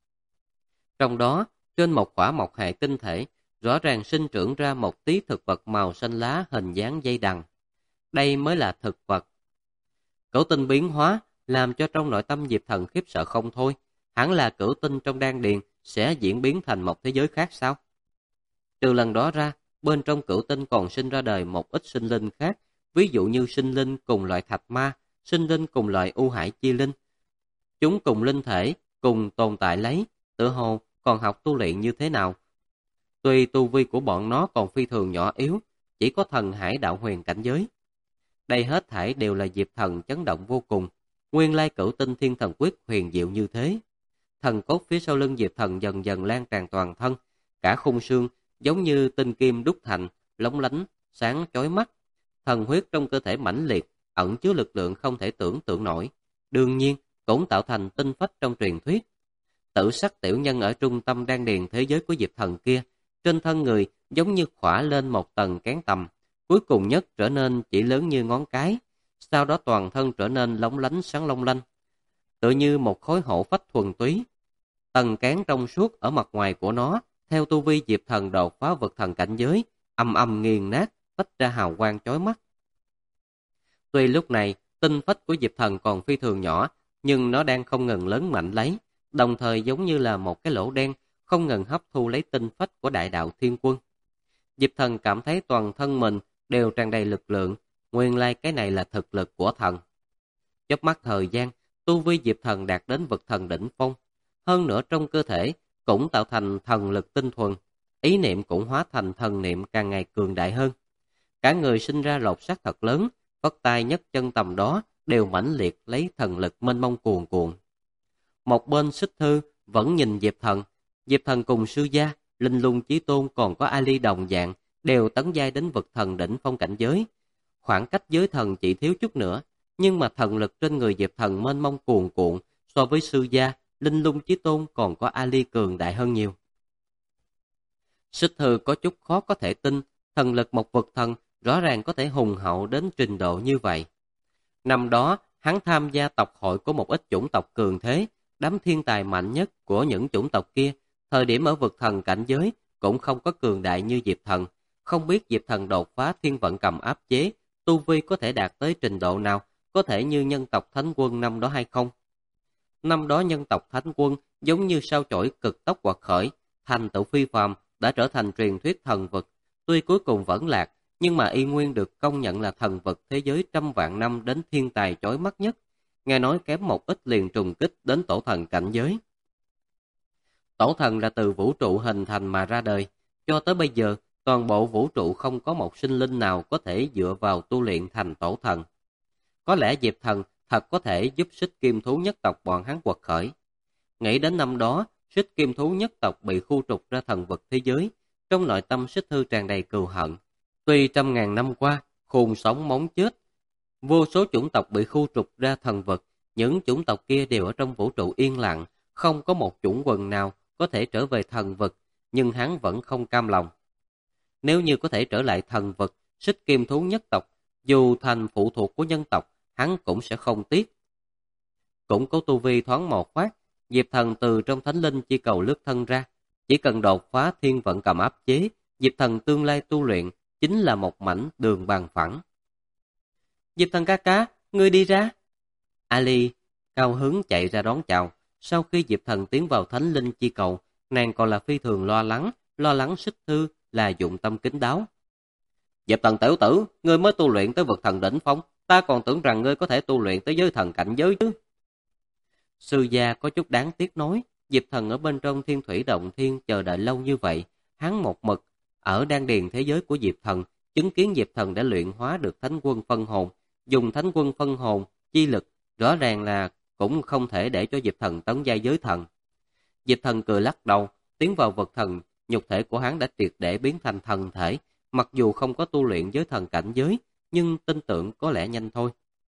Trong đó, trên một quả mộc hệ tinh thể, rõ ràng sinh trưởng ra một tí thực vật màu xanh lá hình dáng dây đằng. Đây mới là thực vật. Cửu tinh biến hóa, làm cho trong nội tâm Diệp Thần khiếp sợ không thôi. Hẳn là cửu tinh trong đan điền sẽ diễn biến thành một thế giới khác sao? Từ lần đó ra, bên trong cửu tinh còn sinh ra đời một ít sinh linh khác, ví dụ như sinh linh cùng loại thạch ma, sinh linh cùng loại u hải chi linh. Chúng cùng linh thể, cùng tồn tại lấy, tự hồ còn học tu luyện như thế nào. Tuy tu vi của bọn nó còn phi thường nhỏ yếu, chỉ có thần hải đạo huyền cảnh giới. Đây hết thảy đều là Diệp Thần chấn động vô cùng. Nguyên lai cửu tinh thiên thần quyết huyền diệu như thế. Thần cốt phía sau lưng Diệp Thần dần dần lan tràn toàn thân, cả khung xương giống như tinh kim đúc thành, lóng lánh, sáng chói mắt. Thần huyết trong cơ thể mãnh liệt, ẩn chứa lực lượng không thể tưởng tượng nổi. Đương nhiên, cũng tạo thành tinh phách trong truyền thuyết. Tử sắc tiểu nhân ở trung tâm đan điền thế giới của Diệp Thần kia, trên thân người giống như khỏa lên một tầng kén tầm, cuối cùng nhất trở nên chỉ lớn như ngón cái, sau đó toàn thân trở nên lóng lánh sáng long lanh, tựa như một khối hổ phách thuần túy. Tầng kén trong suốt ở mặt ngoài của nó, theo tu vi Diệp Thần đột phá vực thần cảnh giới, âm âm nghiền nát, tách ra hào quang chói mắt. Tuy lúc này, tinh phách của Diệp Thần còn phi thường nhỏ, nhưng nó đang không ngừng lớn mạnh lấy, đồng thời giống như là một cái lỗ đen, không ngừng hấp thu lấy tinh phách của đại đạo thiên quân. Diệp Thần cảm thấy toàn thân mình đều tràn đầy lực lượng, nguyên lai cái này là thực lực của thần. Chớp mắt thời gian, tu vi Diệp Thần đạt đến vực thần đỉnh phong, hơn nữa trong cơ thể cũng tạo thành thần lực tinh thuần, ý niệm cũng hóa thành thần niệm càng ngày cường đại hơn. Cả người sinh ra lột xác thật lớn, vất tay nhất chân tầm đó đều mãnh liệt lấy thần lực mênh mông cuồn cuộn. Một bên Xích Thư vẫn nhìn Diệp Thần cùng Sư Gia, Linh Lung Chí Tôn còn có Ali đồng dạng, đều tấn giai đến vực thần đỉnh phong cảnh giới. Khoảng cách giới thần chỉ thiếu chút nữa, nhưng mà thần lực trên người Diệp Thần mênh mông cuồn cuộn, so với Sư Gia, Linh Lung Chí Tôn còn có Ali cường đại hơn nhiều. Xích Thư có chút khó có thể tin, thần lực một vực thần rõ ràng có thể hùng hậu đến trình độ như vậy. Năm đó, hắn tham gia tộc hội của một ít chủng tộc cường thế, đám thiên tài mạnh nhất của những chủng tộc kia, thời điểm ở vực thần cảnh giới cũng không có cường đại như Diệp Thần, không biết Diệp Thần đột phá thiên vận cầm áp chế, tu vi có thể đạt tới trình độ nào, có thể như nhân tộc Thánh Quân năm đó hay không. Năm đó nhân tộc Thánh Quân giống như sao chổi cực tốc quật khởi, thành tựu phi phàm, đã trở thành truyền thuyết thần vực, tuy cuối cùng vẫn lạc, nhưng mà y nguyên được công nhận là thần vực thế giới trăm vạn năm đến thiên tài chói mắt nhất, nghe nói kém một ít liền trùng kích đến tổ thần cảnh giới. Tổ thần là từ vũ trụ hình thành mà ra đời, cho tới bây giờ, toàn bộ vũ trụ không có một sinh linh nào có thể dựa vào tu luyện thành tổ thần. Có lẽ Diệp Thần thật có thể giúp Xích Kim Thú nhất tộc bọn hắn quật khởi. Nghĩ đến năm đó, Xích Kim Thú nhất tộc bị khu trục ra thần vực thế giới, trong nội tâm Xích Thư tràn đầy cừu hận. Tuy trăm ngàn năm qua, khôn sống móng chết, vô số chủng tộc bị khu trục ra thần vực, những chủng tộc kia đều ở trong vũ trụ yên lặng, không có một chủng quần nào có thể trở về thần vực, nhưng hắn vẫn không cam lòng. Nếu như có thể trở lại thần vực, Xích Kim Thú nhất tộc, dù thành phụ thuộc của nhân tộc, hắn cũng sẽ không tiếc. Cũng có tu vi thoáng một phát, Diệp Thần từ trong thánh linh chi cầu lướt thân ra, chỉ cần đột phá thiên vận cầm áp chế, Diệp Thần tương lai tu luyện chính là một mảnh đường bằng phẳng. Diệp Thần ca ca, ngươi đi ra. Ali cao hứng chạy ra đón chào. Sau khi Diệp Thần tiến vào thánh linh chi cầu, nàng còn là phi thường lo lắng Xích Thư là dụng tâm kín đáo. Diệp Thần tiểu tử, ngươi mới tu luyện tới vực thần đỉnh phong, ta còn tưởng rằng ngươi có thể tu luyện tới giới thần cảnh giới chứ. Sư gia có chút đáng tiếc nói, Diệp Thần ở bên trong Thiên Thủy Động Thiên chờ đợi lâu như vậy, hắn một mực ở đan điền thế giới của Diệp Thần, chứng kiến Diệp Thần đã luyện hóa được Thánh Quân phân hồn, dùng Thánh Quân phân hồn chi lực, rõ ràng là cũng không thể để cho Diệp Thần tấn giai giới thần. Diệp Thần cười lắc đầu, tiến vào vực thần, nhục thể của hắn đã triệt để biến thành thần thể, mặc dù không có tu luyện giới thần cảnh giới, nhưng tin tưởng có lẽ nhanh thôi.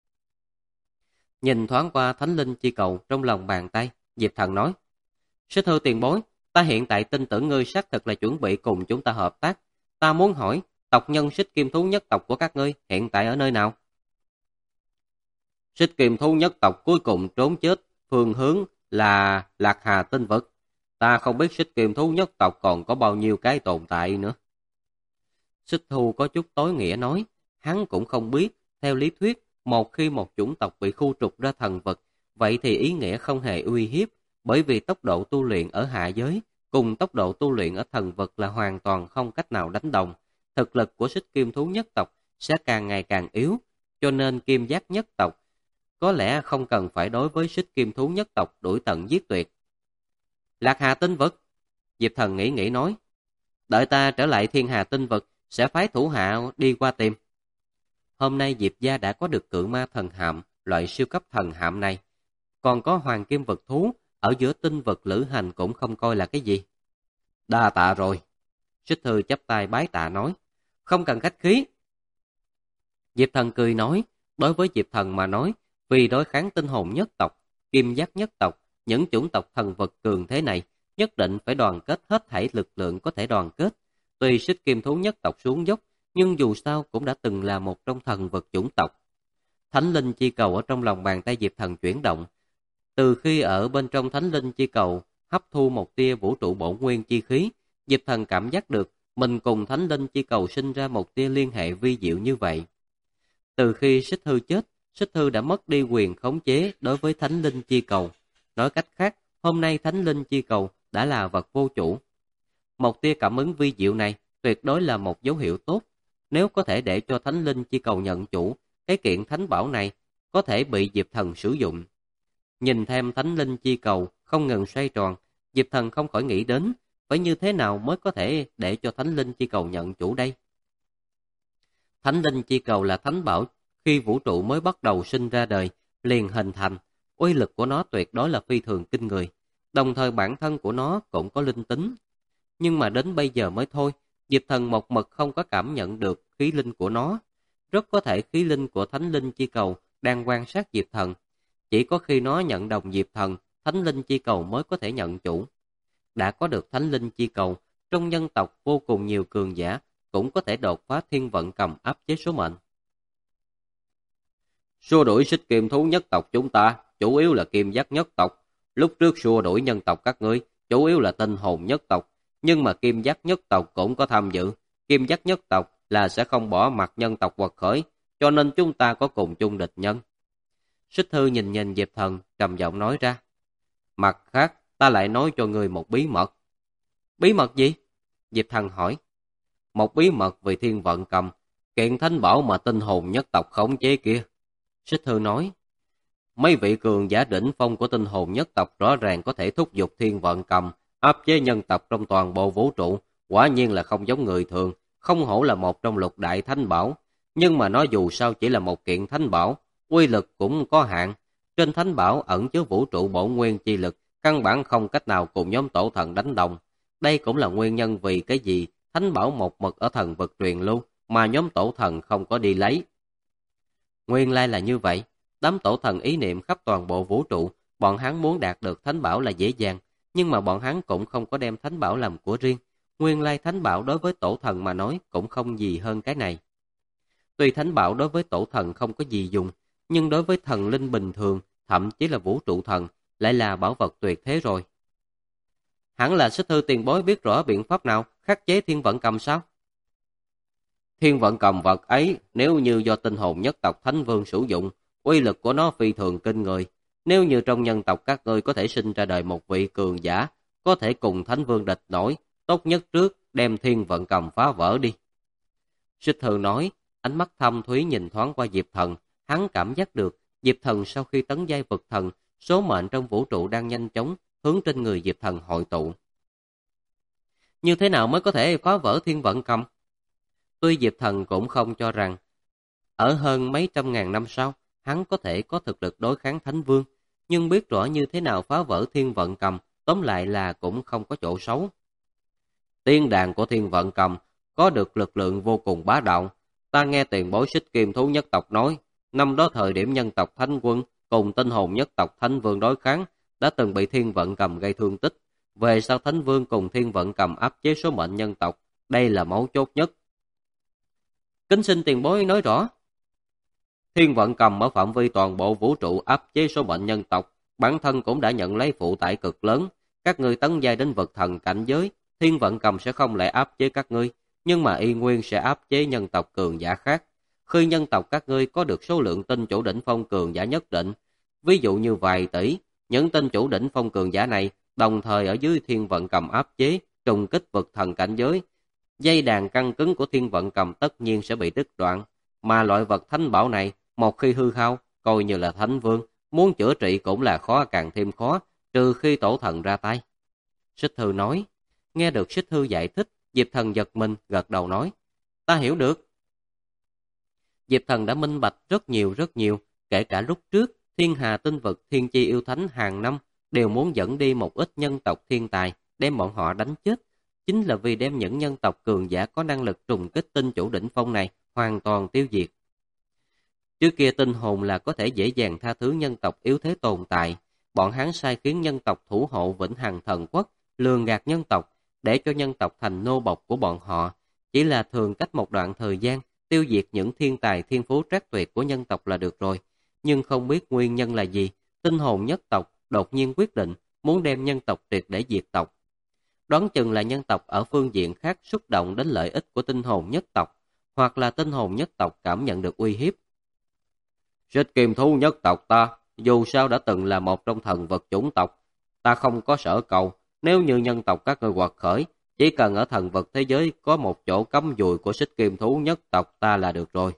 Nhìn thoáng qua thánh linh chi cầu trong lòng bàn tay, Diệp Thần nói, Sư Thư tiền bối, ta hiện tại tin tưởng ngươi xác thực là chuẩn bị cùng chúng ta hợp tác. Ta muốn hỏi, tộc nhân Xích Kim Thú nhất tộc của các ngươi hiện tại ở nơi nào? Xích Kim Thú nhất tộc cuối cùng trốn chết, phương hướng là Lạc Hà tinh vực. Ta không biết Xích Kim Thú nhất tộc còn có bao nhiêu cái tồn tại nữa. Xích Thu có chút tối nghĩa nói, hắn cũng không biết, theo lý thuyết, một khi một chủng tộc bị khu trục ra thần vực, vậy thì ý nghĩa không hề uy hiếp, bởi vì tốc độ tu luyện ở hạ giới cùng tốc độ tu luyện ở thần vực là hoàn toàn không cách nào đánh đồng. Thực lực của Xích Kim Thú nhất tộc sẽ càng ngày càng yếu, cho nên Kim Giác nhất tộc có lẽ không cần phải đối với Xích Kim Thú nhất tộc đuổi tận giết tuyệt. Lạc Hà tinh vực, Diệp Thần nghĩ nói, đợi ta trở lại Thiên Hà tinh vực sẽ phái thủ hạ đi qua tìm. Hôm nay Diệp gia đã có được cự ma thần hạm, loại siêu cấp thần hạm này, còn có hoàng kim vực thú, ở giữa tinh vực lữ hành cũng không coi là cái gì. Đa tạ rồi. Xích Thư chắp tay bái tạ nói, không cần khách khí. Diệp Thần cười nói, đối với Diệp Thần mà nói, vì đối kháng tinh hồn nhất tộc, Kim Giác nhất tộc, những chủng tộc thần vật cường thế này, nhất định phải đoàn kết hết thảy lực lượng có thể đoàn kết. Tuy Xích Kim Thú nhất tộc xuống dốc, nhưng dù sao cũng đã từng là một trong thần vật chủng tộc. Thánh linh chi cầu ở trong lòng bàn tay Diệp Thần chuyển động. Từ khi ở bên trong thánh linh chi cầu hấp thu một tia vũ trụ bổn nguyên chi khí, Diệp Thần cảm giác được mình cùng thánh linh chi cầu sinh ra một tia liên hệ vi diệu như vậy. Từ khi Xích Hư chết, Xích Hư đã mất đi quyền khống chế đối với thánh linh chi cầu. Nói cách khác, hôm nay thánh linh chi cầu đã là vật vô chủ. Một tia cảm ứng vi diệu này tuyệt đối là một dấu hiệu tốt. Nếu có thể để cho thánh linh chi cầu nhận chủ, cái kiện thánh bảo này có thể bị Diệp Thần sử dụng. Nhìn thêm thánh linh chi cầu không ngừng xoay tròn, Diệp Thần không khỏi nghĩ đến phải như thế nào mới có thể để cho thánh linh chi cầu nhận chủ đây. Thánh linh chi cầu là thánh bảo khi vũ trụ mới bắt đầu sinh ra đời, liền hình thành. Uy lực của nó tuyệt đối là phi thường kinh người, đồng thời bản thân của nó cũng có linh tính. Nhưng mà đến bây giờ mới thôi, Diệp Thần một mực không có cảm nhận được khí linh của nó. Rất có thể khí linh của thánh linh chi cầu đang quan sát Diệp Thần. Chỉ có khi nó nhận đồng Diệp Thần, thánh linh chi cầu mới có thể nhận chủ. Đã có được thánh linh chi cầu, trong nhân tộc vô cùng nhiều cường giả cũng có thể đột phá thiên vận cầm áp chế số mệnh. Xua đuổi Xích Kim Thú nhất tộc chúng ta, chủ yếu là Kim Giác nhất tộc. Lúc trước xua đuổi nhân tộc các ngươi, chủ yếu là Tinh Hồn nhất tộc. Nhưng mà Kim Giác nhất tộc cũng có tham dự. Kim Giác nhất tộc là sẽ không bỏ mặt nhân tộc quật khởi, cho nên chúng ta có cùng chung địch nhân. Xích Thư nhìn Diệp Thần, trầm giọng nói ra. Mặt khác, ta lại nói cho ngươi một bí mật. Bí mật gì? Diệp Thần hỏi. Một bí mật về thiên vận cầm, kiện thánh bảo mà Tinh Hồn nhất tộc khống chế kia. Xích Thư nói. Mấy vị cường giả đỉnh phong của Tinh Hồn nhất tộc rõ ràng có thể thúc giục thiên vận cầm, áp chế nhân tộc trong toàn bộ vũ trụ, quả nhiên là không giống người thường, không hổ là một trong lục đại thánh bảo. Nhưng mà nó dù sao chỉ là một kiện thánh bảo, uy lực cũng có hạn. Trên thánh bảo ẩn chứa vũ trụ bổn nguyên chi lực, căn bản không cách nào cùng nhóm tổ thần đánh đồng. Đây cũng là nguyên nhân vì cái gì thánh bảo một mực ở thần vực truyền lưu, mà nhóm tổ thần không có đi lấy. Nguyên lai là như vậy, đám tổ thần ý niệm khắp toàn bộ vũ trụ, bọn hắn muốn đạt được thánh bảo là dễ dàng, nhưng mà bọn hắn cũng không có đem thánh bảo làm của riêng. Nguyên lai thánh bảo đối với tổ thần mà nói cũng không gì hơn cái này. Tuy thánh bảo đối với tổ thần không có gì dùng, nhưng đối với thần linh bình thường, thậm chí là vũ trụ thần, lại là bảo vật tuyệt thế rồi. Hẳn là Xích Thư tiền bối biết rõ biện pháp nào khắc chế thiên vận cầm sao? Thiên vận cầm vật ấy, nếu như do Tinh Hồn nhất tộc Thánh Vương sử dụng, uy lực của nó phi thường kinh người. Nếu như trong nhân tộc các ngươi có thể sinh ra đời một vị cường giả, có thể cùng Thánh Vương địch nổi, tốt nhất trước đem thiên vận cầm phá vỡ đi. Xích Thư nói, ánh mắt thâm thúy nhìn thoáng qua Diệp Thần, hắn cảm giác được Diệp Thần sau khi tấn giai vực thần, số mệnh trong vũ trụ đang nhanh chóng hướng trên người Diệp Thần hội tụ. Như thế nào mới có thể phá vỡ thiên vận cầm? Tuy Diệp Thần cũng không cho rằng ở hơn mấy trăm ngàn năm sau hắn có thể có thực lực đối kháng Thánh Vương, nhưng biết rõ như thế nào phá vỡ thiên vận cầm, tóm lại là cũng không có chỗ xấu. Tiên đàn của thiên vận cầm có được lực lượng vô cùng bá đạo. Ta nghe tiền bối Xích Kim Thú nhất tộc nói, năm đó thời điểm nhân tộc Thánh Quân cùng Tinh Hồn nhất tộc Thánh Vương đối kháng, đã từng bị thiên vận cầm gây thương tích. Về sau Thánh Vương cùng thiên vận cầm áp chế số mệnh nhân tộc, đây là mấu chốt nhất. Kính xin tiền bối nói rõ. Thiên vận cầm ở phạm vi toàn bộ vũ trụ áp chế số mệnh nhân tộc, bản thân cũng đã nhận lấy phụ tải cực lớn. Các ngươi tấn giai đến vực thần cảnh giới, thiên vận cầm sẽ không lại áp chế các ngươi, nhưng mà y nguyên sẽ áp chế nhân tộc cường giả khác. Khi nhân tộc các ngươi có được số lượng tinh chủ đỉnh phong cường giả nhất định, ví dụ như vài tỷ, những tinh chủ đỉnh phong cường giả này đồng thời ở dưới thiên vận cầm áp chế, trùng kích vực thần cảnh giới, dây đàn căng cứng của thiên vận cầm tất nhiên sẽ bị đứt đoạn, mà loại vật thánh bảo này một khi hư hao, coi như là Thánh Vương muốn chữa trị cũng là khó càng thêm khó, trừ khi tổ thần ra tay. Xích Thư nói. Nghe được Xích Thư giải thích, Diệp Thần giật mình gật đầu nói, ta hiểu được. Diệp Thần đã minh bạch rất nhiều, kể cả lúc trước Thiên Hà tinh vực Thiên Chi yêu thánh hàng năm đều muốn dẫn đi một ít nhân tộc thiên tài, đem bọn họ đánh chết, chính là vì đem những nhân tộc cường giả có năng lực trùng kích tinh chủ đỉnh phong này hoàn toàn tiêu diệt. Trước kia Tinh Hồn là có thể dễ dàng tha thứ nhân tộc yếu thế tồn tại, bọn hắn sai khiến nhân tộc thủ hộ vĩnh hằng thần quốc, lường gạt nhân tộc, để cho nhân tộc thành nô bộc của bọn họ. Chỉ là thường cách một đoạn thời gian, tiêu diệt những thiên tài thiên phú trác tuyệt của nhân tộc là được rồi. Nhưng không biết nguyên nhân là gì, tinh hồn nhất tộc đột nhiên quyết định muốn đem nhân tộc triệt để diệt tộc. Đoán chừng là nhân tộc ở phương diện khác xúc động đến lợi ích của tinh hồn nhất tộc, hoặc là tinh hồn nhất tộc cảm nhận được uy hiếp. Xích Kim Thú nhất tộc ta, dù sao đã từng là một trong thần vật chủng tộc, ta không có sở cầu, nếu như nhân tộc các ngươi quật khởi, chỉ cần ở thần vật thế giới có một chỗ cắm dùi của Xích Kim Thú nhất tộc ta là được rồi.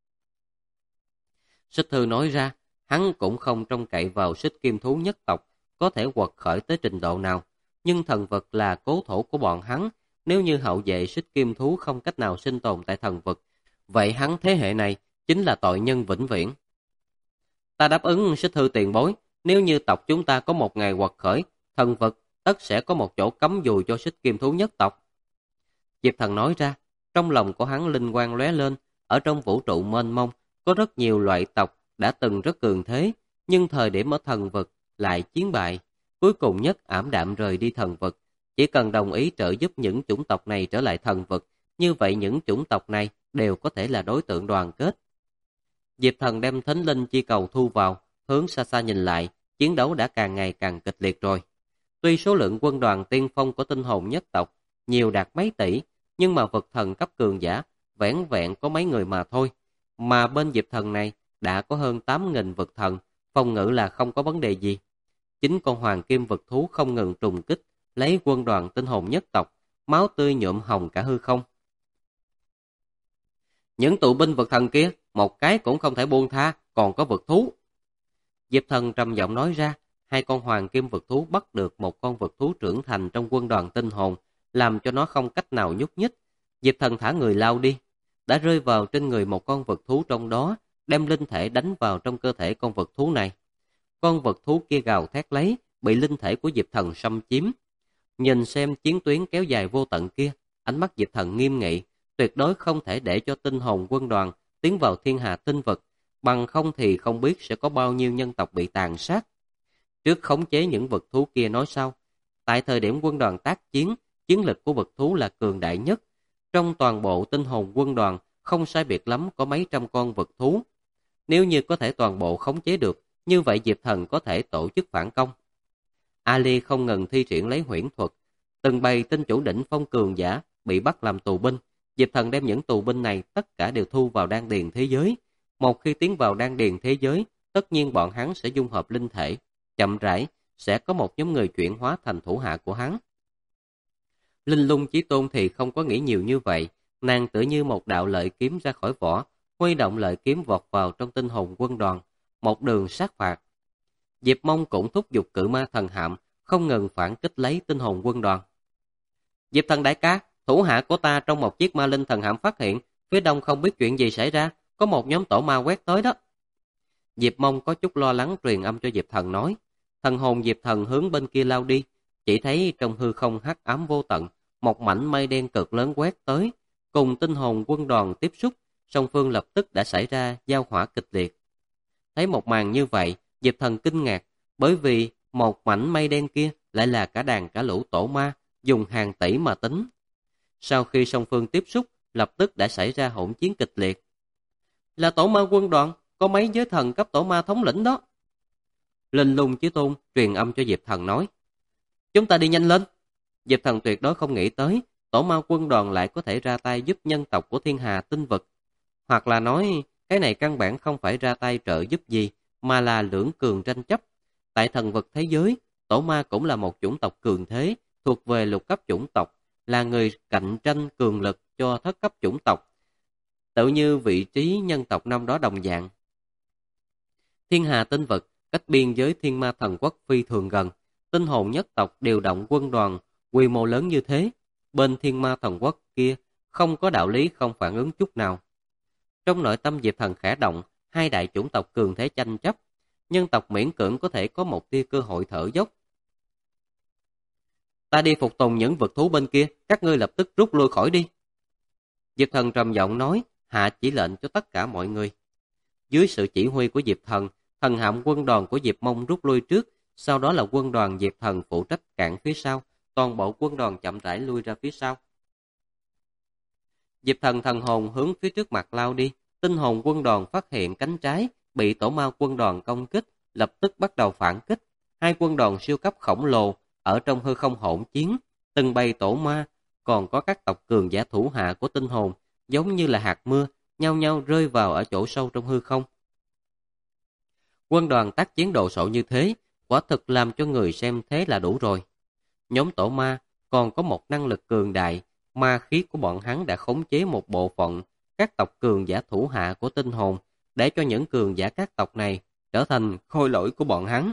Xích Thư nói ra, hắn cũng không trông cậy vào Xích Kim Thú nhất tộc có thể quật khởi tới trình độ nào, nhưng thần vật là cố thổ của bọn hắn, nếu như hậu vệ Xích Kim Thú không cách nào sinh tồn tại thần vật, vậy hắn thế hệ này chính là tội nhân vĩnh viễn. Ta đáp ứng Xích Thư tiền bối, nếu như tộc chúng ta có một ngày quật khởi, thần vật tất sẽ có một chỗ cắm dùi cho Xích Kim Thú nhất tộc. Diệp Thần nói ra, trong lòng của hắn linh quang lóe lên, ở trong vũ trụ mênh mông, có rất nhiều loại tộc đã từng rất cường thế, nhưng thời điểm ở thần vật lại chiến bại, cuối cùng nhất ảm đạm rời đi thần vật. Chỉ cần đồng ý trợ giúp những chủng tộc này trở lại thần vật, như vậy những chủng tộc này đều có thể là đối tượng đoàn kết. Diệp Thần đem thánh linh chi cầu thu vào, hướng xa xa nhìn lại, chiến đấu đã càng ngày càng kịch liệt rồi. Tuy số lượng quân đoàn tiên phong của tinh hồn nhất tộc nhiều đạt mấy tỷ, nhưng mà vật thần cấp cường giả vẻn vẹn có mấy người mà thôi. Mà bên Diệp Thần này đã có hơn 8.000 vật thần, phòng ngự là không có vấn đề gì. Chính con hoàng kim vật thú không ngừng trùng kích, lấy quân đoàn tinh hồn nhất tộc, máu tươi nhuộm hồng cả hư không. Những tụ binh vật thần kia, một cái cũng không thể buông tha, còn có vật thú. Diệp Thần trầm giọng nói ra, hai con hoàng kim vật thú bắt được một con vật thú trưởng thành trong quân đoàn tinh hồn, làm cho nó không cách nào nhúc nhích. Diệp Thần thả người lao đi, đã rơi vào trên người một con vật thú trong đó, đem linh thể đánh vào trong cơ thể con vật thú này. Con vật thú kia gào thét lấy, bị linh thể của Diệp Thần xâm chiếm. Nhìn xem chiến tuyến kéo dài vô tận kia, ánh mắt Diệp Thần nghiêm nghị, tuyệt đối không thể để cho tinh hồn quân đoàn tiến vào thiên hà tinh vực, bằng không thì không biết sẽ có bao nhiêu nhân tộc bị tàn sát. Trước khống chế những vật thú kia nói sau, tại thời điểm quân đoàn tác chiến, chiến lực của vật thú là cường đại nhất. Trong toàn bộ tinh hồn quân đoàn, không sai biệt lắm có mấy trăm con vật thú. Nếu như có thể toàn bộ khống chế được, như vậy Diệp Thần có thể tổ chức phản công. Ali không ngừng thi triển lấy huyễn thuật, từng bầy tinh chủ đỉnh phong cường giả bị bắt làm tù binh. Diệp Thần đem những tù binh này tất cả đều thu vào đan điền thế giới. Một khi tiến vào đan điền thế giới, tất nhiên bọn hắn sẽ dung hợp linh thể. Chậm rãi, sẽ có một nhóm người chuyển hóa thành thủ hạ của hắn. Linh Lung Chí Tôn thì không có nghĩ nhiều như vậy. Nàng tựa như một đạo lợi kiếm ra khỏi vỏ, huy động lợi kiếm vọt vào trong tinh hồn quân đoàn, một đường sát phạt. Diệp Mông cũng thúc giục cự ma thần hạm, không ngừng phản kích lấy tinh hồn quân đoàn. Diệp Thần đại ca, thủ hạ của ta trong một chiếc ma linh thần hạm phát hiện, phía đông không biết chuyện gì xảy ra, có một nhóm tổ ma quét tới đó. Diệp Mông có chút lo lắng truyền âm cho Diệp Thần nói. Thần hồn Diệp Thần hướng bên kia lao đi, chỉ thấy trong hư không hắc ám vô tận, một mảnh mây đen cực lớn quét tới, cùng tinh hồn quân đoàn tiếp xúc, song phương lập tức đã xảy ra giao hỏa kịch liệt. Thấy một màn như vậy, Diệp Thần kinh ngạc, bởi vì một mảnh mây đen kia lại là cả đàn cả lũ tổ ma, dùng hàng tỷ mà tính. Sau khi song phương tiếp xúc, lập tức đã xảy ra hỗn chiến kịch liệt. Là tổ ma quân đoàn, có mấy giới thần cấp tổ ma thống lĩnh đó. Linh Lung Chí Tôn truyền âm cho Diệp Thần nói. Chúng ta đi nhanh lên. Diệp Thần tuyệt đối không nghĩ tới, tổ ma quân đoàn lại có thể ra tay giúp nhân tộc của thiên hà tinh vực. Hoặc là nói, cái này căn bản không phải ra tay trợ giúp gì, mà là lưỡng cường tranh chấp. Tại thần vực thế giới, tổ ma cũng là một chủng tộc cường thế, thuộc về lục cấp chủng tộc, là người cạnh tranh cường lực cho thất cấp chủng tộc. Tự như vị trí nhân tộc năm đó đồng dạng. Thiên hà tinh vực, cách biên giới thiên ma thần quốc phi thường gần, tinh hồn nhất tộc điều động quân đoàn, quy mô lớn như thế. Bên thiên ma thần quốc kia, không có đạo lý không phản ứng chút nào. Trong nội tâm Diệp Thần khẽ động, hai đại chủng tộc cường thế tranh chấp, nhân tộc miễn cưỡng có thể có một tia cơ hội thở dốc. Ta đi phục tùng những vật thú bên kia, các ngươi lập tức rút lui khỏi đi. Diệp Thần trầm giọng nói, hạ chỉ lệnh cho tất cả mọi người. Dưới sự chỉ huy của Diệp Thần, thần hạm quân đoàn của Diệp Mông rút lui trước, sau đó là quân đoàn Diệp Thần phụ trách cản phía sau, toàn bộ quân đoàn chậm rãi lui ra phía sau. Diệp Thần thần hồn hướng phía trước mặt lao đi, tinh hồn quân đoàn phát hiện cánh trái bị tổ ma quân đoàn công kích, lập tức bắt đầu phản kích. Hai quân đoàn siêu cấp khổng lồ ở trong hư không hỗn chiến, từng bầy tổ ma, còn có các tộc cường giả thủ hạ của tinh hồn, giống như là hạt mưa, nhau nhau rơi vào ở chỗ sâu trong hư không. Quân đoàn tác chiến đồ sộ như thế, quả thực làm cho người xem thế là đủ rồi. Nhóm tổ ma còn có một năng lực cường đại, ma khí của bọn hắn đã khống chế một bộ phận các tộc cường giả thủ hạ của tinh hồn, để cho những cường giả các tộc này trở thành khôi lỗi của bọn hắn.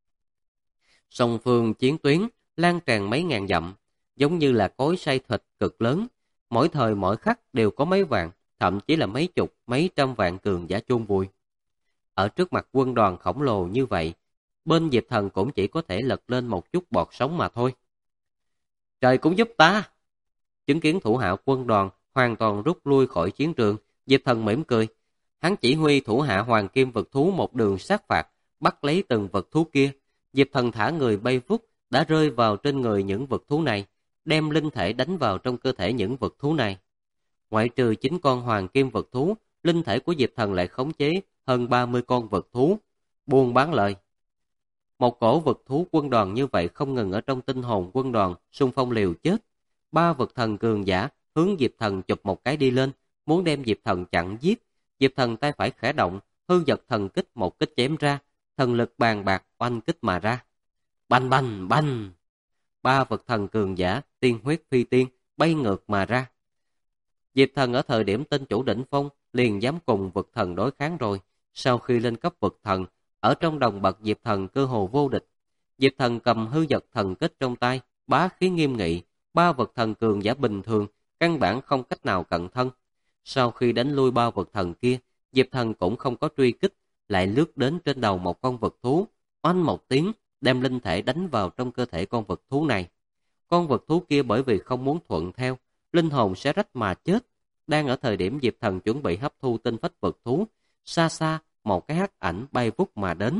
Song phương chiến tuyến lan tràn mấy ngàn dặm, giống như là cối xay thịt cực lớn, mỗi thời mỗi khắc đều có mấy vạn, thậm chí là mấy chục, mấy trăm vạn cường giả chôn vùi. Ở trước mặt quân đoàn khổng lồ như vậy, bên Diệp Thần cũng chỉ có thể lật lên một chút bọt sóng mà thôi. Trời cũng giúp ta! Chứng kiến thủ hạ quân đoàn hoàn toàn rút lui khỏi chiến trường, Diệp Thần mỉm cười. Hắn chỉ huy thủ hạ hoàng kim vật thú một đường sát phạt, bắt lấy từng vật thú kia. Diệp Thần thả người bay vút, đã rơi vào trên người những vật thú này, đem linh thể đánh vào trong cơ thể những vật thú này. Ngoại trừ 9 con hoàng kim vật thú, linh thể của Diệp Thần lại khống chế hơn 30 con vật thú, buôn bán lời. Một cổ vật thú quân đoàn như vậy không ngừng ở trong tinh hồn quân đoàn xung phong liều chết. 3 vật thần cường giả hướng Diệp Thần chụp một cái đi lên, muốn đem Diệp Thần chặn giết. Diệp Thần tay phải khẽ động, hư vật thần kích một kích chém ra, thần lực bàn bạc oanh kích mà ra. Bành bành bành! 3 vật thần cường giả tiên huyết phi tiên bay ngược mà ra. Diệp Thần ở thời điểm tinh chủ đỉnh phong liền dám cùng vật thần đối kháng rồi. Sau khi lên cấp vật thần, ở trong đồng bậc Diệp Thần cơ hồ vô địch. Diệp Thần cầm hư vật thần kích trong tay, bá khí nghiêm nghị. 3 vật thần cường giả bình thường căn bản không cách nào cận thân. Sau khi đánh lui 3 vật thần kia, Diệp Thần cũng không có truy kích, lại lướt đến trên đầu một con vật thú, oanh một tiếng, đem linh thể đánh vào trong cơ thể con vật thú này. Con vật thú kia bởi vì không muốn thuận theo, linh hồn sẽ rách mà chết. Đang ở thời điểm Diệp Thần chuẩn bị hấp thu tinh phách vật thú, xa xa một cái hắc ảnh bay vút mà đến.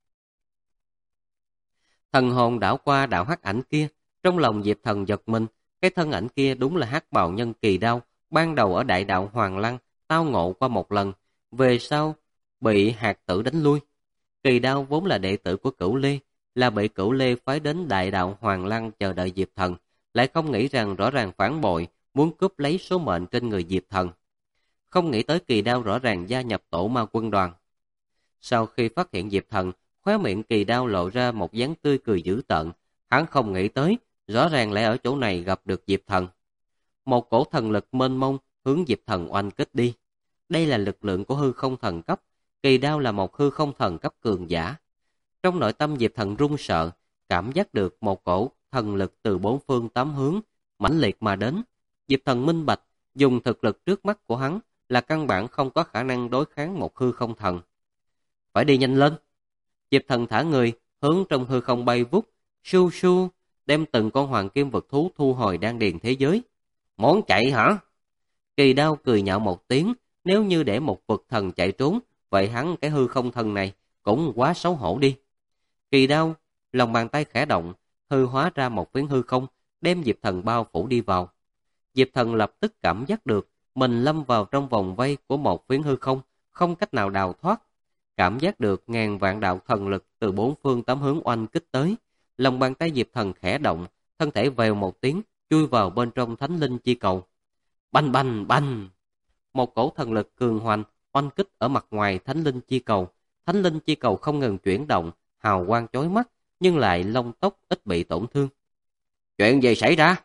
Thần hồn đảo qua đạo hắc ảnh kia, trong lòng Diệp Thần giật mình, cái thân ảnh kia đúng là hắc bào nhân Kỳ Đao, ban đầu ở đại đạo Hoàng Lăng tao ngộ qua một lần, về sau bị hạt tử đánh lui. Kỳ Đao vốn là đệ tử của Cửu Lê, là bị Cửu Lê phái đến đại đạo Hoàng Lăng chờ đợi Diệp Thần, lại không nghĩ rằng rõ ràng phản bội, muốn cướp lấy số mệnh trên người Diệp Thần. Không nghĩ tới Kỳ Đao rõ ràng gia nhập tổ ma quân đoàn. Sau khi phát hiện Diệp Thần, khóe miệng Kỳ Đao lộ ra một dáng tươi cười dữ tợn. Hắn không nghĩ tới, rõ ràng lại ở chỗ này gặp được Diệp Thần. Một cổ thần lực mênh mông hướng Diệp Thần oanh kích đi. Đây là lực lượng của hư không thần cấp. Kỳ Đao là một hư không thần cấp cường giả. Trong nội tâm Diệp Thần run sợ, cảm giác được một cổ thần lực từ 4 phương 8 hướng mãnh liệt mà đến. Diệp Thần minh bạch, dùng thực lực trước mắt của hắn là căn bản không có khả năng đối kháng một hư không thần. Phải đi nhanh lên. Diệp Thần thả người, hướng trong hư không bay vút, su su, đem từng con hoàng kim vật thú thu hồi đan điền thế giới. Muốn chạy hả? Kỳ Đao cười nhạo một tiếng, nếu như để một vật thần chạy trốn, vậy hắn cái hư không thần này cũng quá xấu hổ đi. Kỳ Đao, lòng bàn tay khẽ động, hư hóa ra một phiến hư không, đem Diệp Thần bao phủ đi vào. Diệp Thần lập tức cảm giác được mình lâm vào trong vòng vây của một phiến hư không, không cách nào đào thoát. Cảm giác được ngàn vạn đạo thần lực từ 4 phương 8 hướng oanh kích tới. Lòng bàn tay Diệp Thần khẽ động, thân thể vèo một tiếng, chui vào bên trong thánh linh chi cầu. Bành bành bành! Một cổ thần lực cường hoành oanh kích ở mặt ngoài thánh linh chi cầu. Thánh linh chi cầu không ngừng chuyển động, hào quang chói mắt, nhưng lại lông tóc ít bị tổn thương. Chuyện gì xảy ra?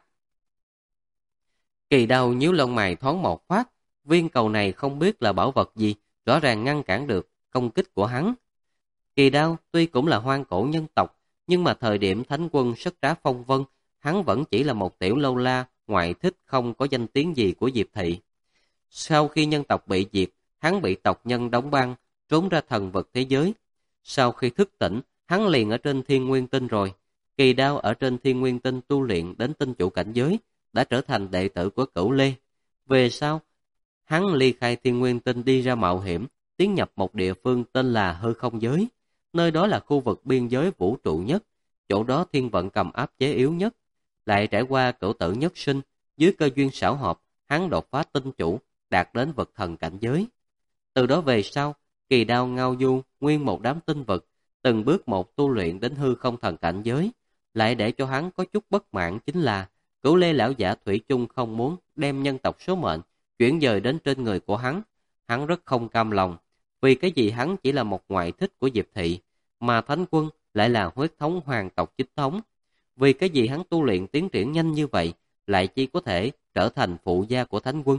Kỳ Đao nhíu lông mày thoáng một phát, viên cầu này không biết là bảo vật gì, rõ ràng ngăn cản được công kích của hắn. Kỳ Đao tuy cũng là hoang cổ nhân tộc, nhưng mà thời điểm thánh quân sất trá phong vân, hắn vẫn chỉ là một tiểu lâu la, ngoại thích không có danh tiếng gì của Diệp Thị. Sau khi nhân tộc bị diệt, hắn bị tộc nhân đóng băng, trốn ra thần vực thế giới. Sau khi thức tỉnh, hắn liền ở trên Thiên Nguyên Tinh rồi. Kỳ Đao ở trên Thiên Nguyên Tinh tu luyện đến tinh chủ cảnh giới, đã trở thành đệ tử của Cửu Lê. Về sau, hắn ly khai Thiên Nguyên Tinh đi ra mạo hiểm, tiến nhập một địa phương tên là Hư Không Giới. Nơi đó là khu vực biên giới vũ trụ nhất, chỗ đó thiên vận cầm áp chế yếu nhất. lại trải qua cửu tử nhất sinh, dưới cơ duyên xảo hợp, hắn đột phá tinh chủ, đạt đến vật thần cảnh giới. Từ đó về sau, Kỳ Đao ngao du nguyên một đám tinh vật, từng bước một tu luyện đến hư không thần cảnh giới. Lại để cho hắn có chút bất mãn chính là Cửu Lê lão giả thủy chung không muốn đem nhân tộc số mệnh chuyển dời đến trên người của hắn. Hắn rất không cam lòng, vì cái gì hắn chỉ là một ngoại thích của Diệp Thị, mà Thánh Quân lại là huyết thống hoàng tộc chính thống. Vì cái gì hắn tu luyện tiến triển nhanh như vậy, lại chỉ có thể trở thành phụ gia của Thánh Quân.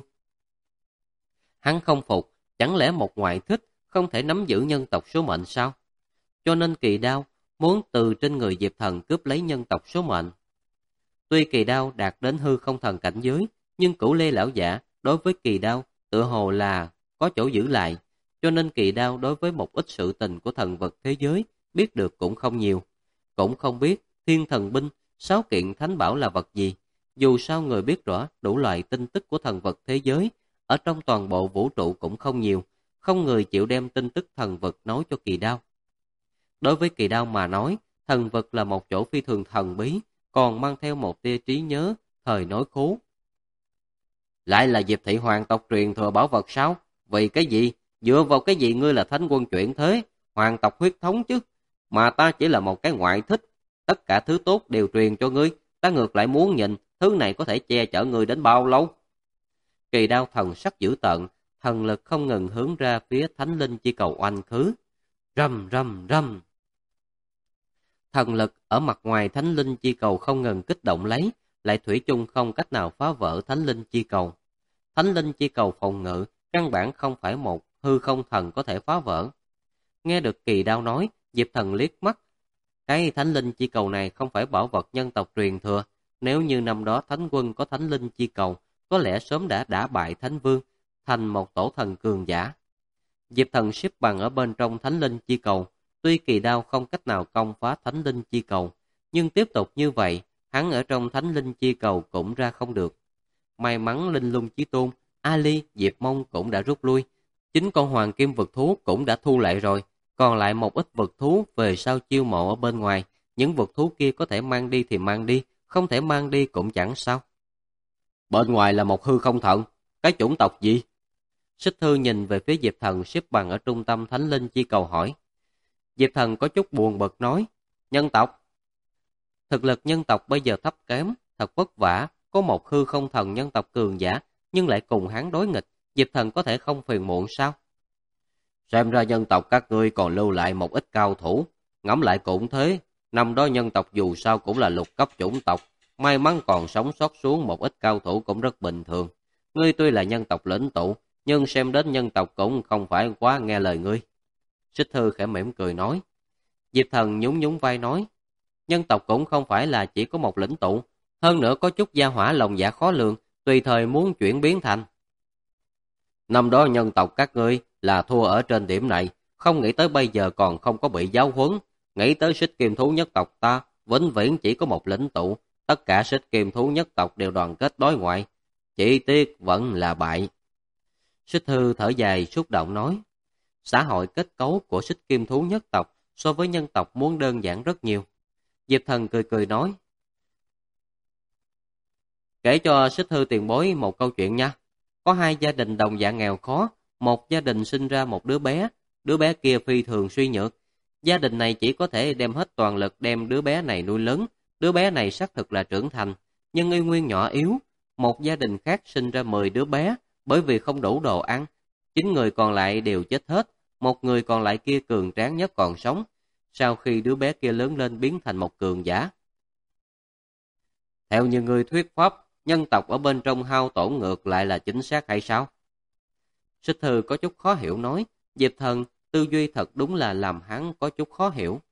Hắn không phục, chẳng lẽ một ngoại thích không thể nắm giữ nhân tộc số mệnh sao? Cho nên Kỳ Đao muốn từ trên người Diệp Thần cướp lấy nhân tộc số mệnh. Tuy Kỳ Đao đạt đến hư không thần cảnh giới, nhưng Cửu Lê lão giả đối với Kỳ Đao tựa hồ là có chỗ giữ lại, cho nên Kỳ Đao đối với một ít sự tình của thần vật thế giới biết được cũng không nhiều. Cũng không biết thiên thần binh, 6 kiện thánh bảo là vật gì. Dù sao người biết rõ đủ loại tin tức của thần vật thế giới, ở trong toàn bộ vũ trụ cũng không nhiều, không người chịu đem tin tức thần vật nói cho Kỳ Đao. Đối với Kỳ Đao mà nói, thần vật là một chỗ phi thường thần bí, còn mang theo một tia trí nhớ, thời nói khố. Lại là Diệp Thị hoàng tộc truyền thừa bảo vật sao? Vì cái gì? Dựa vào cái gì ngươi là Thánh Quân chuyển thế, hoàng tộc huyết thống chứ? Mà ta chỉ là một cái ngoại thích, tất cả thứ tốt đều truyền cho ngươi, ta ngược lại muốn nhìn, thứ này có thể che chở ngươi đến bao lâu? Kỳ Đao thần sắc dữ tợn, thần lực không ngừng hướng ra phía Thánh Linh Chi Cầu oanh khứ. Rầm rầm rầm. Thần lực ở mặt ngoài Thánh Linh Chi Cầu không ngừng kích động lấy, lại thủy chung không cách nào phá vỡ Thánh Linh Chi Cầu. Thánh Linh Chi Cầu phòng ngự, căn bản không phải một hư không thần có thể phá vỡ. Nghe được Kỳ Đao nói, Diệp Thần liếc mắt. Cái Thánh Linh Chi Cầu này không phải bảo vật nhân tộc truyền thừa. Nếu như năm đó Thánh Quân có Thánh Linh Chi Cầu, có lẽ sớm đã đả bại Thánh Vương, thành một tổ thần cường giả. Diệp Thần xếp bằng ở bên trong Thánh Linh Chi Cầu. Tuy Kỳ Đao không cách nào công phá Thánh Linh Chi Cầu, nhưng tiếp tục như vậy, hắn ở trong Thánh Linh Chi Cầu cũng ra không được. May mắn Linh Lung Chí Tôn, Ali, Diệp Mông cũng đã rút lui. Chính con hoàng kim vực thú cũng đã thu lại rồi. Còn lại một ít vực thú về sau chiêu mộ ở bên ngoài. Những vực thú kia có thể mang đi thì mang đi, không thể mang đi cũng chẳng sao. Bên ngoài là một hư không thần, cái chủng tộc gì? Xích Thư nhìn về phía Diệp Thần xếp bằng ở trung tâm Thánh Linh Chi Cầu hỏi. Diệp Thần có chút buồn bực nói, nhân tộc. Thực lực nhân tộc bây giờ thấp kém, thật vất vả, có một hư không thần nhân tộc cường giả, nhưng lại cùng hắn đối nghịch, Diệp Thần có thể không phiền muộn sao? Xem ra nhân tộc các ngươi còn lưu lại một ít cao thủ, ngẫm lại cũng thế, năm đó nhân tộc dù sao cũng là lục cấp chủng tộc, may mắn còn sống sót xuống một ít cao thủ cũng rất bình thường. Ngươi tuy là nhân tộc lĩnh tụ, nhưng xem đến nhân tộc cũng không phải quá nghe lời ngươi. Xích Thư khẽ mỉm cười nói. Diệp Thần nhún nhún vai nói, nhân tộc cũng không phải là chỉ có một lĩnh tụ, hơn nữa có chút gia hỏa lòng dạ khó lường, tùy thời muốn chuyển biến thành. Năm đó nhân tộc các ngươi là thua ở trên điểm này, không nghĩ tới bây giờ còn không có bị giáo huấn, nghĩ tới Xích Kim Thú nhất tộc ta, vĩnh viễn chỉ có một lĩnh tụ, tất cả Xích Kim Thú nhất tộc đều đoàn kết đối ngoại, chỉ tiếc vẫn là bại. Xích Thư thở dài xúc động nói, xã hội kết cấu của Xích Kim Thú nhất tộc so với nhân tộc muốn đơn giản rất nhiều. Diệp Thần cười cười nói, kể cho Xích Thư tiền bối một câu chuyện nha. Có hai gia đình đồng dạng nghèo khó, một gia đình sinh ra một đứa bé kia phi thường suy nhược. Gia đình này chỉ có thể đem hết toàn lực đem đứa bé này nuôi lớn, đứa bé này xác thực là trưởng thành, nhưng y nguyên nhỏ yếu. Một gia đình khác sinh ra 10 đứa bé, bởi vì không đủ đồ ăn, 9 người còn lại đều chết hết, một người còn lại kia cường tráng nhất còn sống. Sau khi đứa bé kia lớn lên biến thành một cường giả. Theo như người thuyết pháp, nhân tộc ở bên trong hao tổn ngược lại là chính xác hay sao? Xích Thư có chút khó hiểu nói, Diệp Thần tư duy thật đúng là làm hắn có chút khó hiểu.